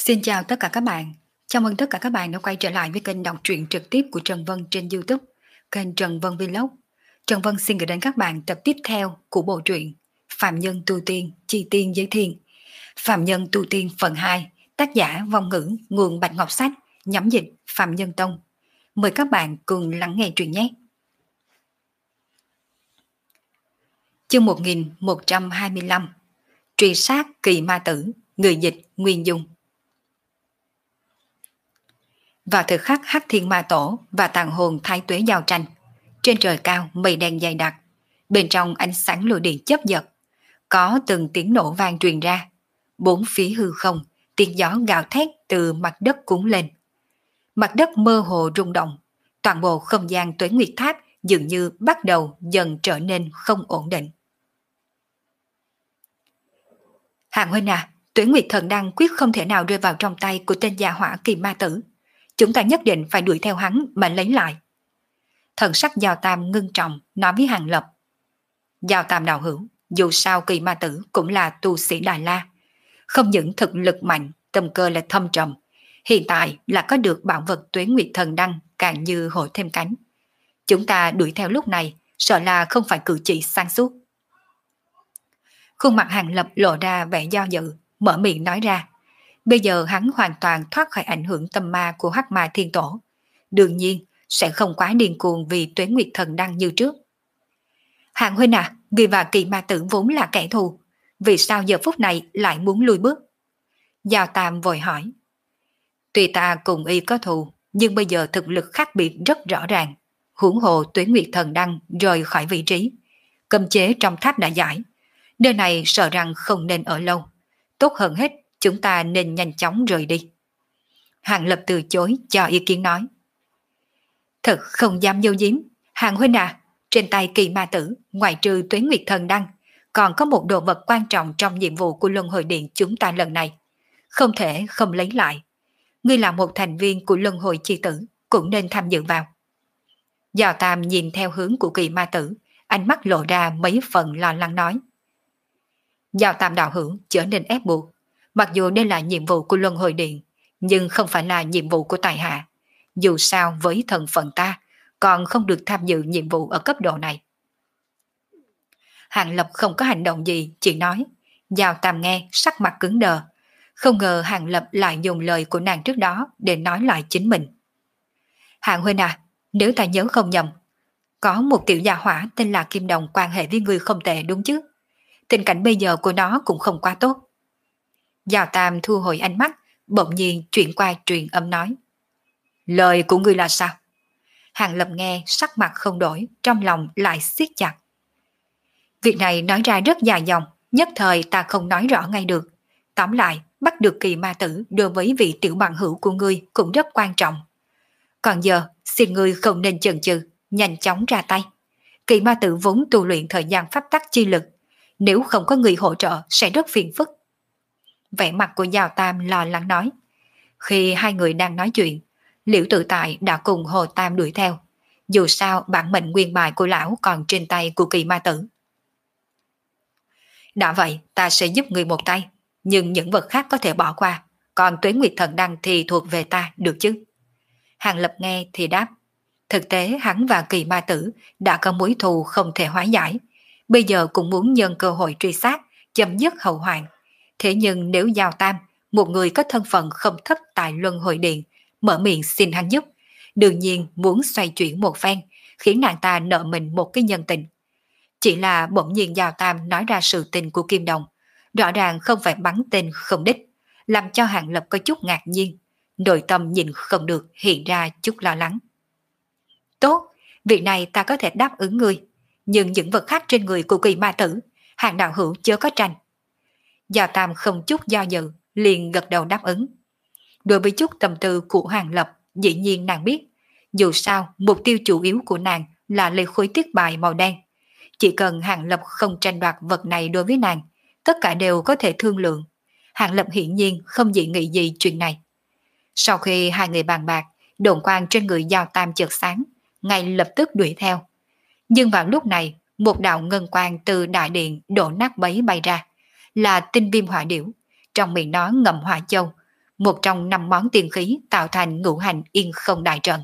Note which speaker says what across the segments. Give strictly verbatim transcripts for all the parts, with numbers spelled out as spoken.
Speaker 1: Xin chào tất cả các bạn. Chào mừng tất cả các bạn đã quay trở lại với kênh đọc truyện trực tiếp của Trần Vân trên YouTube, kênh Trần Vân Vlog. Trần Vân xin gửi đến các bạn tập tiếp theo của bộ truyện Phạm Nhân Tu Tiên, Chi Tiên Giới Thiên. Phạm Nhân Tu Tiên phần hai, tác giả Vong Ngữ, nguồn Bạch Ngọc Sách, nhắm dịch Phạm Nhân Tông. Mời các bạn cùng lắng nghe truyện nhé. Chương một nghìn một trăm hai mươi lăm, truy sát kỳ ma tử, người dịch Nguyên Dung. Vào thời khắc Hắc Thiên Ma Tổ và tàn hồn Thái Tuế giao tranh, trên trời cao mây đen dày đặc, bên trong ánh sáng lôi điện chớp giật, có từng tiếng nổ vang truyền ra, bốn phía hư không, tiếng gió gào thét từ mặt đất cuốn lên. Mặt đất mơ hồ rung động, toàn bộ không gian Tuế Nguyệt Tháp dường như bắt đầu dần trở nên không ổn định. Hàng huynh à, Tuế Nguyệt Thần Đăng quyết không thể nào rơi vào trong tay của tên gia hỏa Kỳ Ma Tử. Chúng ta nhất định phải đuổi theo hắn mà lấy lại. Thần sắc Giao Tam ngưng trọng nói với Hàng Lập. Giao Tam đạo hữu, dù sao Kỳ Ma Tử cũng là tu sĩ Đại La, không những thực lực mạnh, tâm cơ là thâm trầm, hiện tại là có được bảo vật Tuế Nguyệt Thần Đăng càng như hổ thêm cánh. Chúng ta đuổi theo lúc này sợ là không phải cử chỉ sáng suốt. Khuôn mặt Hàng Lập lộ ra vẻ do dự, mở miệng nói ra. Bây giờ hắn hoàn toàn thoát khỏi ảnh hưởng tâm ma của Hắc Ma Thiên Tổ, đương nhiên sẽ không quá điên cuồng vì Tuế Nguyệt Thần Đăng như trước. Hàng huynh à, người và Kỳ Ma Tử vốn là kẻ thù, vì sao giờ phút này lại muốn lùi bước? Giao Tam vội hỏi. Tuy ta cùng y có thù, nhưng bây giờ thực lực khác biệt rất rõ ràng. Huống hồ Tuế Nguyệt Thần Đăng rời khỏi vị trí, cấm chế trong tháp đã giải, nơi này sợ rằng không nên ở lâu. Tốt hơn hết, chúng ta nên nhanh chóng rời đi. Hàng Lập từ chối cho ý kiến nói. Thật không dám dâu giếm. Hàng huynh à, trên tay Kỳ Ma Tử, ngoài trừ Tuế Nguyệt Thần Đăng, còn có một đồ vật quan trọng trong nhiệm vụ của Luân Hồi Điện chúng ta lần này. Không thể không lấy lại. Ngươi là một thành viên của Luân Hồi Chi Tử, cũng nên tham dự vào. Giao Tam nhìn theo hướng của Kỳ Ma Tử, ánh mắt lộ ra mấy phần lo lắng nói. Giao Tam đạo hữu trở nên ép buộc. Mặc dù đây là nhiệm vụ của Luân Hồi Điện, nhưng không phải là nhiệm vụ của tại hạ. Dù sao với thân phận ta, còn không được tham dự nhiệm vụ ở cấp độ này. Hàng Lập không có hành động gì, chỉ nói. Giao Tam nghe, sắc mặt cứng đờ. Không ngờ Hàng Lập lại dùng lời của nàng trước đó để nói lại chính mình. Hàng huynh à, nếu ta nhớ không nhầm, có một tiểu gia hỏa tên là Kim Đồng quan hệ với người không tệ đúng chứ? Tình cảnh bây giờ của nó cũng không quá tốt. Giao Tam thu hồi ánh mắt, bỗng nhiên chuyển qua truyền âm nói. Lời của ngươi là sao? Hàng Lập nghe sắc mặt không đổi, trong lòng lại siết chặt. Việc này nói ra rất dài dòng, nhất thời ta không nói rõ ngay được. Tóm lại, bắt được Kỳ Ma Tử đối với vị tiểu bằng hữu của ngươi cũng rất quan trọng. Còn giờ, xin ngươi không nên chần chừ, nhanh chóng ra tay. Kỳ Ma Tử vốn tu luyện thời gian pháp tắc chi lực, nếu không có người hỗ trợ sẽ rất phiền phức. Vẻ mặt của Giao Tam lo lắng nói. Khi hai người đang nói chuyện, Liễu Tự Tại đã cùng Hồ Tam đuổi theo. Dù sao bản mệnh nguyên bài của lão còn trên tay của Kỳ Ma Tử. Đã vậy ta sẽ giúp người một tay, nhưng những vật khác có thể bỏ qua, còn Tuế Nguyệt Thần Đăng thì thuộc về ta, được chứ? Hàng Lập nghe thì đáp. Thực tế hắn và Kỳ Ma Tử đã có mối thù không thể hóa giải, bây giờ cũng muốn nhân cơ hội truy sát, chấm dứt hậu hoạn. Thế nhưng nếu Giao Tam, một người có thân phận không thấp tại Luân Hồi Điện, mở miệng xin hắn giúp, đương nhiên muốn xoay chuyển một phen, khiến nàng ta nợ mình một cái nhân tình. Chỉ là bỗng nhiên Giao Tam nói ra sự tình của Kim Đồng, rõ ràng không phải bắn tên không đích, làm cho Hàng Lập có chút ngạc nhiên, nội tâm nhìn không được hiện ra chút lo lắng. Tốt, việc này ta có thể đáp ứng ngươi, nhưng những vật khác trên người của Kỳ Ma Tử, Hàng đạo hữu chớ có tranh. Giao Tam không chút do dự, liền gật đầu đáp ứng. Đối với chút tâm tư của Hàng Lập, dĩ nhiên nàng biết, dù sao mục tiêu chủ yếu của nàng là lấy khối tiết bài màu đen. Chỉ cần Hàng Lập không tranh đoạt vật này đối với nàng, tất cả đều có thể thương lượng. Hàng Lập hiển nhiên không dị nghị gì chuyện này. Sau khi hai người bàn bạc, đồn quang trên người Giao Tam chợt sáng, ngay lập tức đuổi theo. Nhưng vào lúc này, một đạo ngân quang từ đại điện đổ nát bấy bay ra, là tinh viêm hỏa điểu, trong miệng nó ngậm hỏa châu, một trong năm món tiên khí tạo thành ngũ hành yên không đại trận.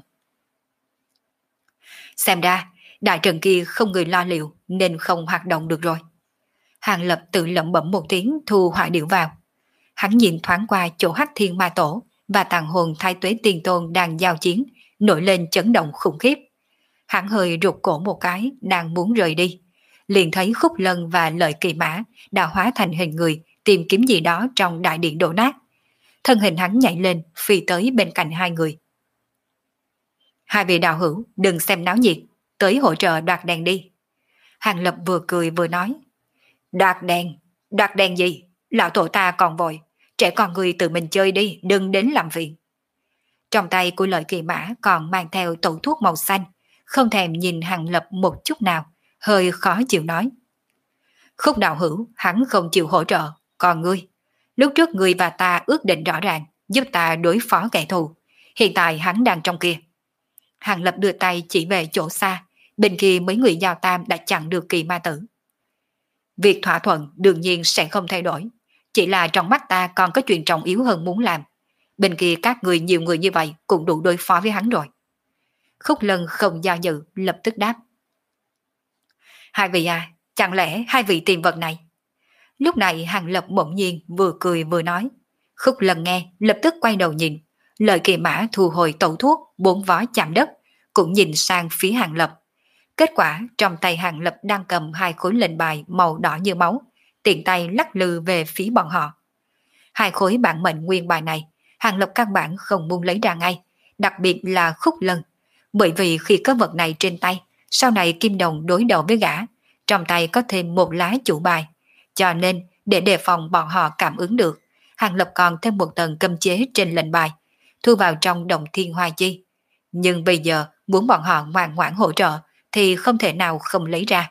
Speaker 1: Xem ra, đại trận kia không người lo liệu nên không hoạt động được rồi. Hàng Lập tự lẩm bẩm một tiếng thu hỏa điệu vào. Hắn nhìn thoáng qua chỗ Hắc Thiên Ma Tổ và tàn hồn Thái Tuế Tiên Tôn đang giao chiến, nổi lên chấn động khủng khiếp. Hắn hơi rụt cổ một cái, đang muốn rời đi. Liền thấy Khúc Lân và Lợi Kỳ Mã đã hóa thành hình người tìm kiếm gì đó trong đại điện đổ nát. Thân hình hắn nhảy lên, phi tới bên cạnh hai người. Hai vị đạo hữu, đừng xem náo nhiệt, tới hỗ trợ đoạt đèn đi. Hàng Lập vừa cười vừa nói. Đoạt đèn? Đoạt đèn gì? Lão tổ ta còn vội, trẻ con người tự mình chơi đi, đừng đến làm phiền. Trong tay của Lợi Kỳ Mã còn mang theo tẩu thuốc màu xanh, không thèm nhìn Hàng Lập một chút nào, hơi khó chịu nói. Khúc đạo hữu, hắn không chịu hỗ trợ, còn ngươi, lúc trước ngươi và ta ước định rõ ràng, giúp ta đối phó kẻ thù, hiện tại hắn đang trong kia. Hàng Lập đưa tay chỉ về chỗ xa, bên kia mấy người giao tam đã chặn được Kỳ Ma Tử. Việc thỏa thuận đương nhiên sẽ không thay đổi, chỉ là trong mắt ta còn có chuyện trọng yếu hơn muốn làm. Bên kia các người nhiều người như vậy cũng đủ đối phó với hắn rồi. Khúc Lân không do dự, lập tức đáp. Hai vị à, chẳng lẽ hai vị tìm vật này? Lúc này Hàng Lập bỗng nhiên vừa cười vừa nói. Khúc Lân nghe, lập tức quay đầu nhìn. Lợi Kỳ Mã thu hồi tẩu thuốc, bốn vó chạm đất, cũng nhìn sang phía Hàng Lập. Kết quả trong tay Hàng Lập đang cầm hai khối lệnh bài màu đỏ như máu, tiện tay lắc lư về phía bọn họ. Hai khối bản mệnh nguyên bài này, Hàng Lập căn bản không muốn lấy ra ngay, đặc biệt là Khúc Lân, bởi vì khi có vật này trên tay, sau này Kim Đồng đối đầu với gã, trong tay có thêm một lá chủ bài, cho nên để đề phòng bọn họ cảm ứng được, Hàng Lập còn thêm một tầng cấm chế trên lệnh bài, thu vào trong Động Thiên Hoa Chi. Nhưng bây giờ muốn bọn họ ngoan ngoãn hỗ trợ thì không thể nào không lấy ra.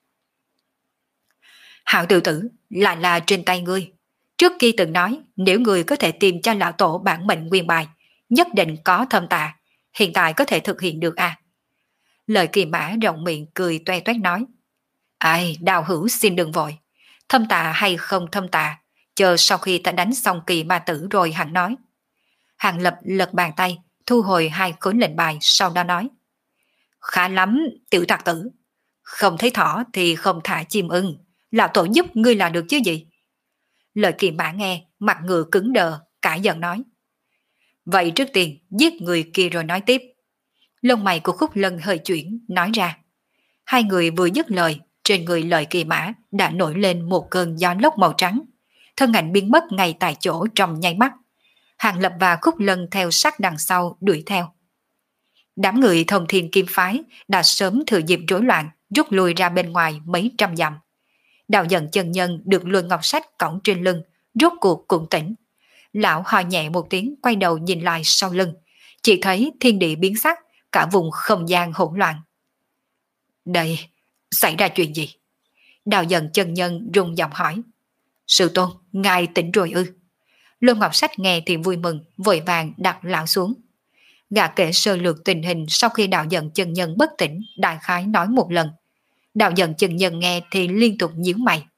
Speaker 1: Hạo tự tử, lại là trên tay ngươi. Trước kia từng nói nếu ngươi có thể tìm cho lão tổ bản mệnh nguyên bài, nhất định có thâm tạ, hiện tại có thể thực hiện được à? Lợi Kỳ Mã rộng miệng cười toe toét nói. Ai, đạo hữu xin đừng vội, thâm tạ hay không thâm tạ, chờ sau khi ta đánh xong Kỳ Ma Tử rồi hẳn nói. Hàng Lập lật bàn tay, thu hồi hai khối lệnh bài, sau đó nói. Khá lắm, tiểu tặc tử. Không thấy thỏ thì không thả chim ưng, lão tổ giúp ngươi là được chứ gì. Lợi Kỳ Mã nghe, mặt ngựa cứng đờ, cãi giận nói. Vậy trước tiên giết người kia rồi nói tiếp. Lông mày của Khúc Lân hơi chuyển, nói ra. Hai người vừa dứt lời, trên người Lợi Kỳ Mã đã nổi lên một cơn gió lốc màu trắng, thân ảnh biến mất ngay tại chỗ trong nháy mắt. Hàng Lập và Khúc Lân theo sát đằng sau đuổi theo. Đám người Thông Thiên Kim Phái đã sớm thừa dịp rối loạn, rút lui ra bên ngoài mấy trăm dặm. Đạo Dận chân nhân được Luân Ngọc Sách cõng trên lưng, rốt cuộc cũng tỉnh. Lão ho nhẹ một tiếng, quay đầu nhìn lại sau lưng, chỉ thấy thiên địa biến sắc, cả vùng không gian hỗn loạn. Đây, xảy ra chuyện gì? Đạo Dận chân nhân rung giọng hỏi. Sư tôn, ngài tỉnh rồi ư? Luân Ngọc Sách nghe thì vui mừng, vội vàng đặt lão xuống. Gã kể sơ lược tình hình sau khi Đạo Dận chân nhân bất tỉnh, đại khái nói một lần. Đạo Dận chân nhân nghe thì liên tục nhíu mày.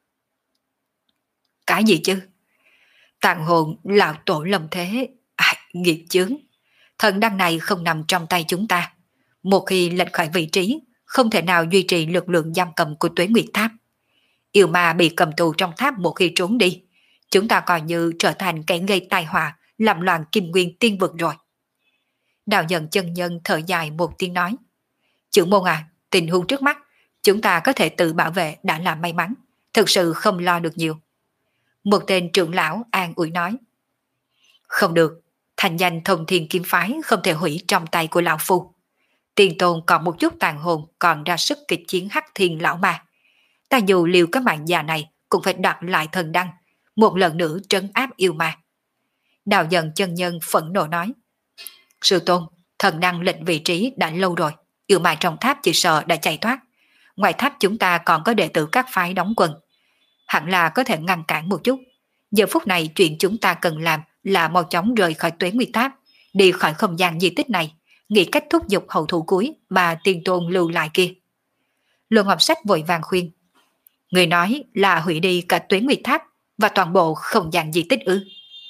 Speaker 1: Cái gì chứ? Tàn hồn lão tổ lâm thế, à, nghiệt chướng. Thần đăng này không nằm trong tay chúng ta. Một khi lệch khỏi vị trí, không thể nào duy trì lực lượng giam cầm của Tuế Nguyệt Tháp. Yêu ma bị cầm tù trong tháp một khi trốn đi, chúng ta coi như trở thành kẻ gây tai họa, làm loạn kim nguyên tiên vực rồi. Đạo Dận chân nhân thở dài một tiếng nói. Trưởng môn à, tình huống trước mắt, chúng ta có thể tự bảo vệ đã là may mắn, thực sự không lo được nhiều. Một tên trưởng lão an ủi nói. Không được, thành danh Thông Thiên Kim Phái không thể hủy trong tay của lão phu. Tiền tôn còn một chút tàn hồn còn ra sức kịch chiến Hắc Thiên lão ma. Ta dù liều cái mạng già này cũng phải đoạt lại thần đăng, một lần nữa trấn áp yêu ma. Đạo Dận chân nhân phẫn nộ nói. Sư tôn, thần đăng lệnh vị trí đã lâu rồi, yêu ma trong tháp chỉ sợ đã chạy thoát. Ngoài tháp chúng ta còn có đệ tử các phái đóng quân, hẳn là có thể ngăn cản một chút. Giờ phút này chuyện chúng ta cần làm là mau chóng rời khỏi Tuế Nguyệt Tháp, đi khỏi không gian di tích này, nghĩ cách thúc giục hậu thủ cuối mà tiền tôn lưu lại kia. Luân Ngọc Sách vội vàng khuyên. Người nói là hủy đi cả Tuế Nguyệt Tháp và toàn bộ không gian di tích ư?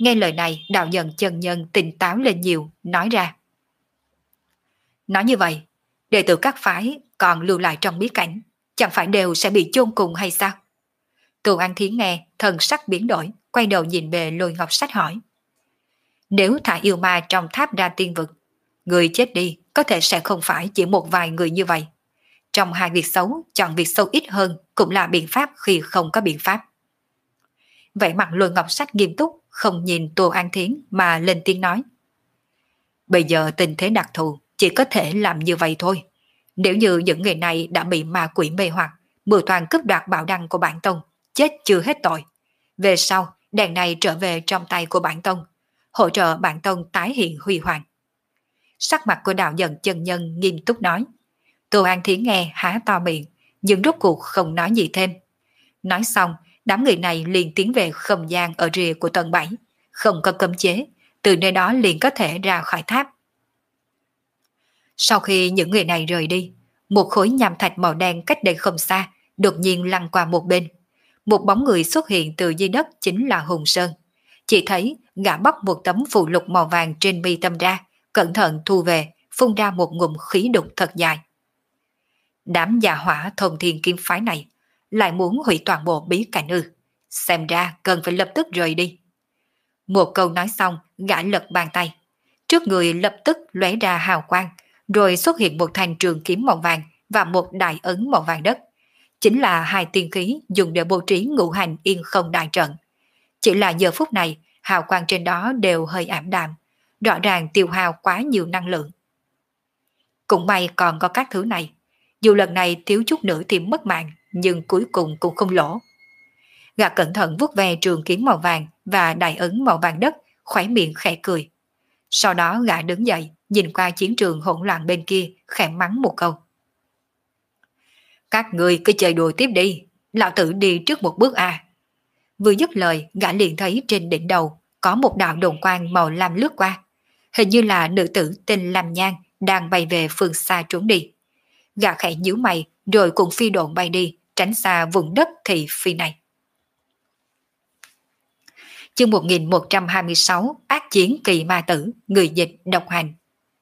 Speaker 1: Nghe lời này, đạo dần chân nhân tỉnh táo lên nhiều, nói ra. Nói như vậy, đệ tử các phái còn lưu lại trong bí cảnh, chẳng phải đều sẽ bị chôn cùng hay sao? Tô An Thiến nghe, thần sắc biến đổi, quay đầu nhìn về Lôi Ngọc Sách hỏi. Nếu thả yêu ma trong tháp ra tiên vực, người chết đi có thể sẽ không phải chỉ một vài người như vậy. Trong hai việc xấu, chọn việc xấu ít hơn cũng là biện pháp khi không có biện pháp. Vậy mặt Lôi Ngọc Sách nghiêm túc, không nhìn Tô An Thiến mà lên tiếng nói. Bây giờ tình thế đặc thù, chỉ có thể làm như vậy thôi. Nếu như những người này đã bị ma quỷ mê hoặc, mưu toàn cướp đoạt bảo đăng của bản tông, chết chưa hết tội. Về sau, đèn này trở về trong tay của bản tông, hỗ trợ bản tông tái hiện huy hoàng. Sắc mặt của đạo dần chân nhân nghiêm túc nói. Tô An Thiến nghe há to miệng, nhưng rốt cuộc không nói gì thêm. Nói xong, đám người này liền tiến về không gian ở rìa của tầng bảy, không có cấm chế, từ nơi đó liền có thể ra khỏi tháp. Sau khi những người này rời đi, một khối nham thạch màu đen cách đây không xa, đột nhiên lăn qua một bên. Một bóng người xuất hiện từ dưới đất chính là Hùng Sơn. Chỉ thấy gã bóc một tấm phù lục màu vàng trên mi tâm ra, cẩn thận thu về, phun ra một ngụm khí độc thật dài. Đám già hỏa thông thiên kiếm phái này lại muốn hủy toàn bộ bí cảnh ư? Xem ra cần phải lập tức rời đi. Một câu nói xong, gã lật bàn tay. Trước người lập tức lóe ra hào quang, rồi xuất hiện một thanh trường kiếm màu vàng và một đại ấn màu vàng đất. Chính là hai tiên khí dùng để bố trí ngũ hành yên không đại trận. Chỉ là giờ phút này, hào quang trên đó đều hơi ảm đạm, rõ ràng tiêu hao quá nhiều năng lượng. Cũng may còn có các thứ này. Dù lần này thiếu chút nữa thì mất mạng, nhưng cuối cùng cũng không lỗ. Gã cẩn thận vuốt ve trường kiếm màu vàng và đại ấn màu vàng đất, khóe miệng khẽ cười. Sau đó gã đứng dậy, nhìn qua chiến trường hỗn loạn bên kia, khẽ mắng một câu. Các người cứ chơi đùa tiếp đi, lão tử đi trước một bước à. Vừa dứt lời, gã liền thấy trên đỉnh đầu có một đạo đồn quang màu lam lướt qua. Hình như là nữ tử tên Lam Nhan đang bay về phương xa trốn đi. Gã khẽ nhíu mày rồi cũng phi độn bay đi, tránh xa vùng đất thị phi này. Chương một nghìn một trăm hai mươi sáu, ác chiến kỳ ma tử, người dịch độc hành.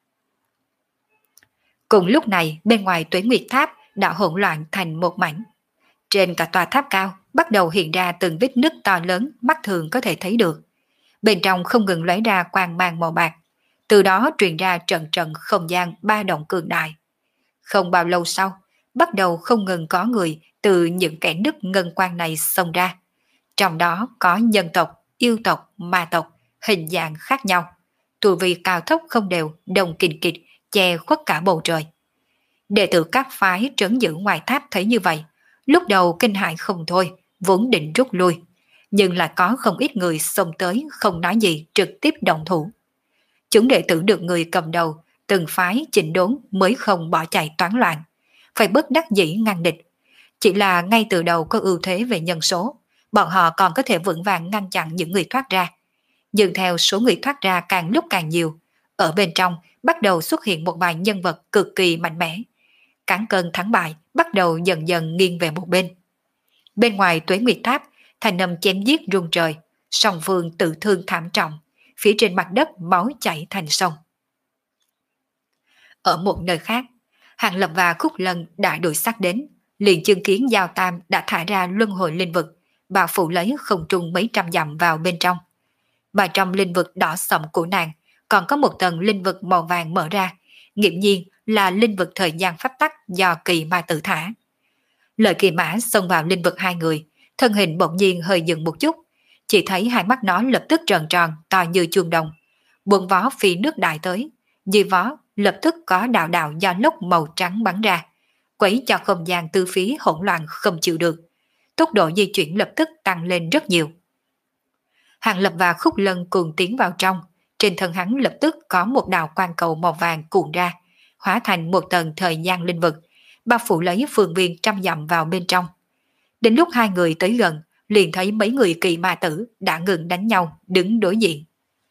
Speaker 1: Cùng lúc này, bên ngoài Tuế Nguyệt Tháp đã hỗn loạn thành một mảnh. Trên cả tòa tháp cao bắt đầu hiện ra từng vết nứt to lớn mắt thường có thể thấy được. Bên trong không ngừng lóe ra quang mang màu bạc, từ đó truyền ra trận trận không gian ba động cường đại. Không bao lâu sau, bắt đầu không ngừng có người từ những kẻ nứt ngân quang này xông ra. Trong đó có nhân tộc, yêu tộc, ma tộc, hình dạng khác nhau. Tu vi cao thấp không đều, đồng kình kịch, che khuất cả bầu trời. Đệ tử các phái trấn giữ ngoài tháp thấy như vậy, lúc đầu kinh hãi không thôi, vốn định rút lui. Nhưng lại có không ít người xông tới không nói gì trực tiếp động thủ. Chúng đệ tử được người cầm đầu, từng phái chỉnh đốn mới không bỏ chạy toán loạn. Phải bất đắc dĩ ngăn địch. Chỉ là ngay từ đầu có ưu thế về nhân số, bọn họ còn có thể vững vàng ngăn chặn những người thoát ra. Nhưng theo số người thoát ra càng lúc càng nhiều, ở bên trong bắt đầu xuất hiện một vài nhân vật cực kỳ mạnh mẽ. Cán cân thắng bại bắt đầu dần dần nghiêng về một bên. Bên ngoài Tuế Nguyệt Tháp, thành âm chém giết rung trời, song phương tự thương thảm trọng, phía trên mặt đất máu chảy thành sông. Ở một nơi khác, Hàng Lập và Khúc Lân đã đuổi sát đến, liền chứng kiến Giao Tam đã thả ra luân hồi linh vực, bao phủ lấy không trung mấy trăm dặm vào bên trong. Mà trong linh vực đỏ sậm của nàng còn có một tầng linh vực màu vàng mở ra, nghiễm nhiên là linh vực thời gian pháp tắc do kỳ ma tự thả. Lợi Kỳ Mã xông vào linh vực hai người, thân hình bỗng nhiên hơi dừng một chút, chỉ thấy hai mắt nó lập tức tròn tròn to như chuông đồng, buông vó phi nước đại tới, dưới vó lập tức có đạo đạo gió lốc màu trắng bắn ra, quấy cho không gian tư phía hỗn loạn không chịu được, tốc độ di chuyển lập tức tăng lên rất nhiều. Hàng Lập và Khúc Lân cùng tiến vào trong, trên thân hắn lập tức có một đạo quang cầu màu vàng cuộn ra, hóa thành một tầng thời gian linh vực, bao phủ lấy phương viên trăm dặm vào bên trong. Đến lúc hai người tới gần, liền thấy mấy người kỳ ma tử đã ngừng đánh nhau, đứng đối diện.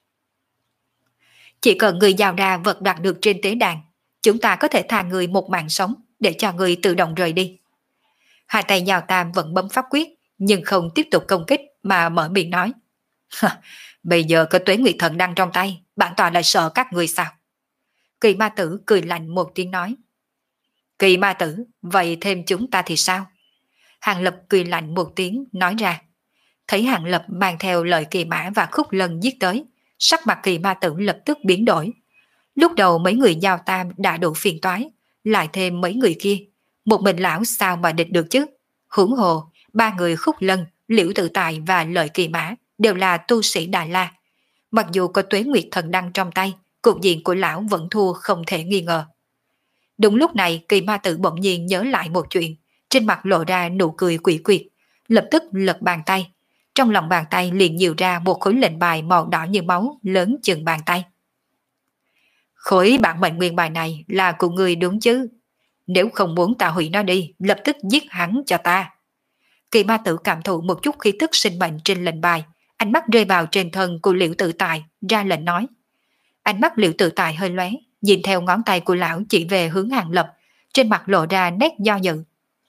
Speaker 1: Chỉ cần người giao ra vật đoạt được trên tế đàn, chúng ta có thể tha người một mạng sống để cho người tự động rời đi. Hai tay Giao Tam vẫn bấm pháp quyết, nhưng không tiếp tục công kích mà mở miệng nói. Bây giờ có Tuế Nguyệt Thần Đăng trong tay, bản tọa lại sợ các người sao? Kỳ ma tử cười lạnh một tiếng nói. Kỳ ma tử, vậy thêm chúng ta thì sao? Hàng Lập cười lạnh một tiếng nói ra. Thấy Hàng Lập mang theo lời Kỳ Mã và Khúc Lân giết tới, sắc mặt Kỳ ma tử lập tức biến đổi. Lúc đầu mấy người giao tam đã đủ phiền toái, lại thêm mấy người kia, một mình lão sao mà địch được chứ? Huống hồ, ba người Khúc Lân, Liễu Tự Tài và Lợi Kỳ Mã đều là tu sĩ Đại La. Mặc dù có Tuế Nguyệt Thần Đăng trong tay, cục diện của lão vẫn thua không thể nghi ngờ. Đúng lúc này, Kỳ ma tử bỗng nhiên nhớ lại một chuyện, trên mặt lộ ra nụ cười quỷ quyệt, lập tức lật bàn tay. Trong lòng bàn tay liền nhiều ra một khối lệnh bài màu đỏ như máu lớn chừng bàn tay. Khối bản mệnh nguyên bài này là của người đúng chứ? Nếu không muốn ta hủy nó đi, lập tức giết hắn cho ta. Kỳ ma tử cảm thụ một chút khí tức sinh mệnh trên lệnh bài, ánh mắt rơi vào trên thân của Liễu Tự Tài, ra lệnh nói. Ánh mắt Liễu Tự Tài hơi lóe, nhìn theo ngón tay của lão chỉ về hướng Hàng Lập, trên mặt lộ ra nét do dự.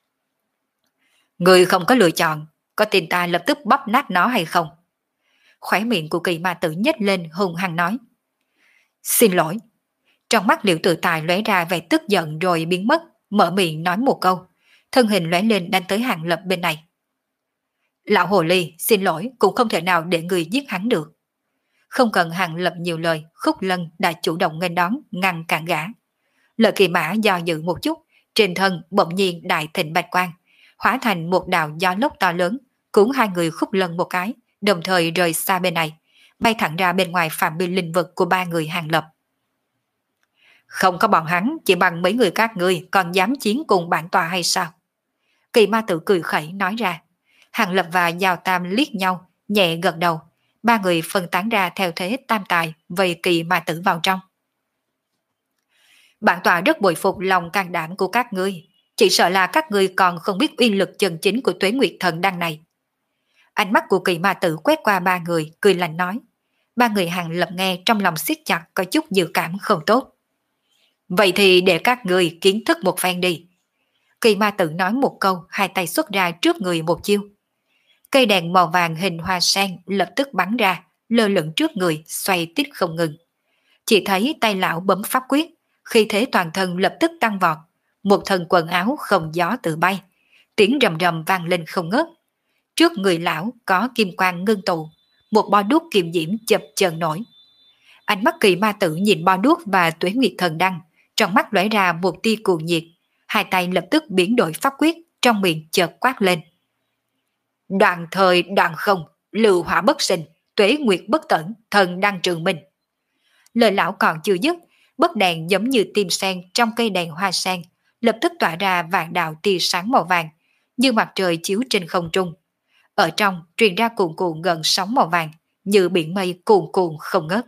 Speaker 1: Người không có lựa chọn, có tin ta lập tức bóp nát nó hay không? Khóe miệng của Kỳ ma tử nhếch lên hùng hăng nói. Xin lỗi. Trong mắt Liễu Tự Tài lóe ra vẻ tức giận rồi biến mất, mở miệng nói một câu, thân hình lóe lên đánh tới Hàng Lập bên này. Lão hồ ly, xin lỗi, cũng không thể nào để người giết hắn được. Không cần Hàng Lập nhiều lời, Khúc Lân đã chủ động nghênh đón, ngăn cản gã. Lợi Kỳ Mã do dự một chút, trên thân bỗng nhiên đại thịnh bạch quang, hóa thành một đạo gió lốc to lớn, cuốn hai người Khúc Lân một cái, đồng thời rời xa bên này, bay thẳng ra bên ngoài phạm vi linh vực của ba người Hàng Lập. Không có bọn hắn, chỉ bằng mấy người các ngươi còn dám chiến cùng bản tọa hay sao? Kỳ ma tử cười khẩy nói ra. Hàng Lập và Giao Tam liếc nhau, nhẹ gật đầu. Ba người phân tán ra theo thế tam tài, vây Kỳ ma tử vào trong. Bản tọa rất bội phục lòng can đảm của các ngươi, chỉ sợ là các ngươi còn không biết uy lực chân chính của Tuế Nguyệt Thần Đăng này. Ánh mắt của Kỳ ma tử quét qua ba người, cười lạnh nói. Ba người Hàng Lập nghe trong lòng siết chặt, có chút dự cảm không tốt. Vậy thì để các ngươi kiến thức một phen đi. Kỳ ma tử nói một câu, hai tay xuất ra trước người một chiêu. Cây đèn màu vàng hình hoa sen lập tức bắn ra, lơ lửng trước người, xoay tít không ngừng. Chỉ thấy tay lão bấm pháp quyết, khí thế toàn thân lập tức tăng vọt, một thân quần áo không gió tự bay, tiếng rầm rầm vang lên không ngớt. Trước người lão có kim quang ngưng tụ, một bo đuốc kim diễm chập chờn nổi. Ánh mắt Kỳ ma tử nhìn bo đuốc và Tuế Nguyệt Thần Đăng, trong mắt lóe ra một tia cuồng nhiệt, hai tay lập tức biến đổi pháp quyết, trong miệng chợt quát lên. Đoạn thời đoạn không, lưu hỏa bất sinh, Tuế Nguyệt bất tẩn, thần đăng trường minh. Lời lão còn chưa dứt, bấc đèn giống như tim sen trong cây đèn hoa sen, lập tức tỏa ra vạn đạo tia sáng màu vàng, như mặt trời chiếu trên không trung. Ở trong truyền ra cuồn cuộn gần sóng màu vàng, như biển mây cuồn cuộn không ngớt.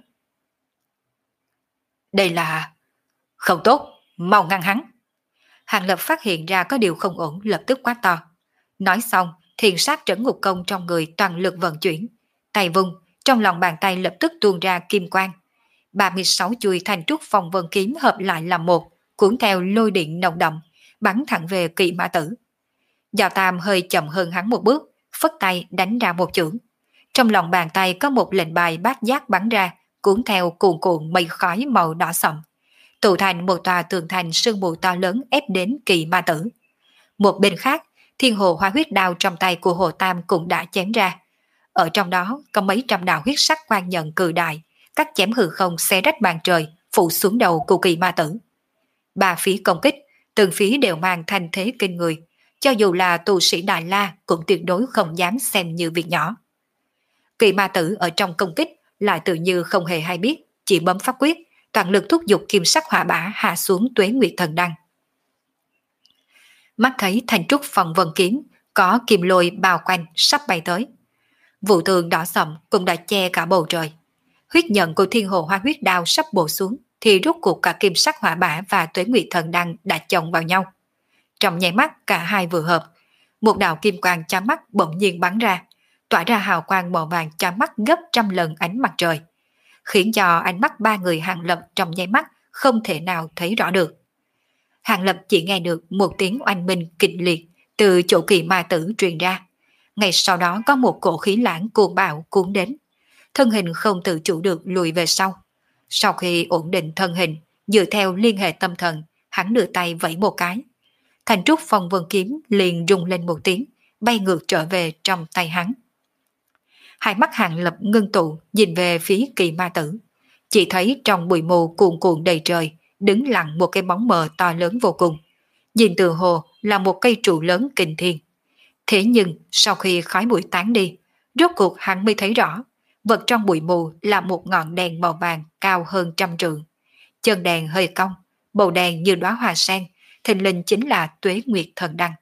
Speaker 1: Đây là... Không tốt, mau ngăn hắn. Hàng Lập phát hiện ra có điều không ổn, lập tức quát to. Nói xong, thiền sát trấn ngục công trong người toàn lực vận chuyển. Tay vung, trong lòng bàn tay lập tức tuôn ra kim quang. ba mươi sáu chuôi thanh trúc phong vân kiếm hợp lại làm một, cuốn theo lôi điện nồng đậm, bắn thẳng về Kỳ ma tử. Giao Tam hơi chậm hơn hắn một bước, phất tay đánh ra một chưởng. Trong lòng bàn tay có một lệnh bài bát giác bắn ra, cuốn theo cuồn cuộn mây khói màu đỏ sậm, tụ thành một tòa tường thành sương mù to lớn ép đến Kỳ ma tử. Một bên khác, thiên hồ hoa huyết đao trong tay của Hồ Tam cũng đã chém ra. Ở trong đó có mấy trăm đạo huyết sắc quan nhận cự đại, cắt chém hư không xé rách màn trời, phủ xuống đầu của Kỳ ma tử. Ba phía công kích, từng phía đều mang thanh thế kinh người, cho dù là tu sĩ Đại La cũng tuyệt đối không dám xem như việc nhỏ. Kỳ ma tử ở trong công kích lại tự như không hề hay biết, chỉ bấm pháp quyết, toàn lực thúc giục kim sắc hỏa bả hạ xuống Tuế Nguyệt Thần Đăng. Mắt thấy thanh trúc phong vân kiếm có kim lôi bao quanh sắp bay tới. Vụ tường đỏ sậm cũng đã che cả bầu trời. Huyết nhận của thiên hồ hoa huyết đao sắp bổ xuống thì rút cuộc cả kim sắc hỏa bả và Tuế Nguyệt Thần Đăng đã chồng vào nhau. Trong nháy mắt cả hai vừa hợp, một đạo kim quang chói mắt bỗng nhiên bắn ra, tỏa ra hào quang màu vàng chói mắt gấp trăm lần ánh mặt trời, khiến cho ánh mắt ba người Hàng Lập trong nháy mắt không thể nào thấy rõ được. Hàng Lập chỉ nghe được một tiếng oanh minh kịch liệt từ chỗ Kỳ ma tử truyền ra. Ngay sau đó có một cổ khí lãng cuồng bạo cuốn đến, thân hình không tự chủ được lùi về sau. Sau khi ổn định thân hình, dựa theo liên hệ tâm thần, hắn đưa tay vẫy một cái. Thành trúc phong vân kiếm liền rung lên một tiếng, bay ngược trở về trong tay hắn. Hai mắt Hàng Lập ngưng tụ, nhìn về phía Kỳ Ma Tử. Chỉ thấy trong bụi mù cuồn cuộn đầy trời, đứng lặng một cái bóng mờ to lớn vô cùng. Nhìn từ hồ là một cây trụ lớn kinh thiên. Thế nhưng sau khi khói bụi tán đi, rốt cuộc hắn mới thấy rõ, vật trong bụi mù là một ngọn đèn màu vàng cao hơn trăm trượng. Chân đèn hơi cong, bầu đèn như đóa hoa sen, thình lình chính là Tuế Nguyệt Thần Đăng.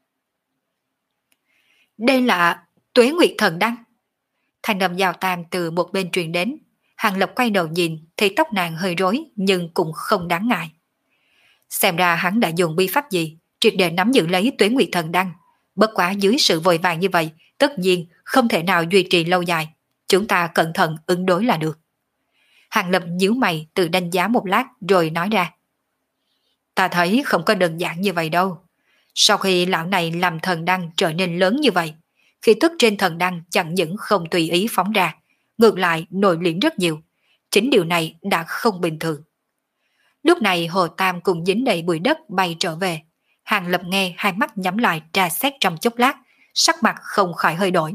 Speaker 1: Đây là Tuế Nguyệt Thần Đăng. Thanh âm giao tam từ một bên truyền đến. Hàng Lập quay đầu nhìn thì tóc nàng hơi rối nhưng cũng không đáng ngại. Xem ra hắn đã dùng bi pháp gì triệt để nắm giữ lấy Tuế Nguyệt Thần Đăng. Bất quá dưới sự vội vàng như vậy, tất nhiên không thể nào duy trì lâu dài. Chúng ta cẩn thận ứng đối là được. Hàng Lập nhíu mày tự đánh giá một lát rồi nói ra. Ta thấy không có đơn giản như vậy đâu. Sau khi lão này làm thần đăng trở nên lớn như vậy, khi tức trên thần đăng chẳng những không tùy ý phóng ra, ngược lại nội liễm rất nhiều. Chính điều này đã không bình thường. Lúc này Hồ Tam cùng dính đầy bụi đất bay trở về. Hàng Lập nghe hai mắt nhắm lại tra xét trong chốc lát, sắc mặt không khỏi hơi đổi.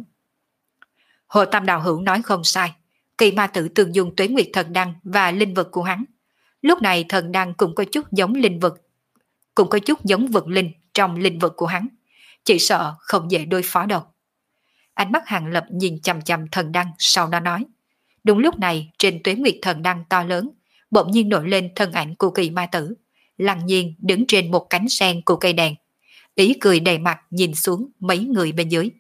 Speaker 1: Hồ Tam đạo hữu nói không sai, Kỳ Ma Tử tương dùng Tuế Nguyệt Thần Đăng và linh vực của hắn. Lúc này thần đăng cũng có chút giống linh vực, cũng có chút giống vực linh trong linh vực của hắn. Chỉ sợ không dễ đối phó đâu. Ánh mắt Hàng Lập nhìn chằm chằm thần đăng, sau đó nói. Đúng lúc này trên Tuế Nguyệt Thần Đăng to lớn, bỗng nhiên nổi lên thân ảnh của Kỳ Ma Tử, lặng nhiên đứng trên một cánh sen của cây đèn. Ý cười đầy mặt nhìn xuống mấy người bên dưới.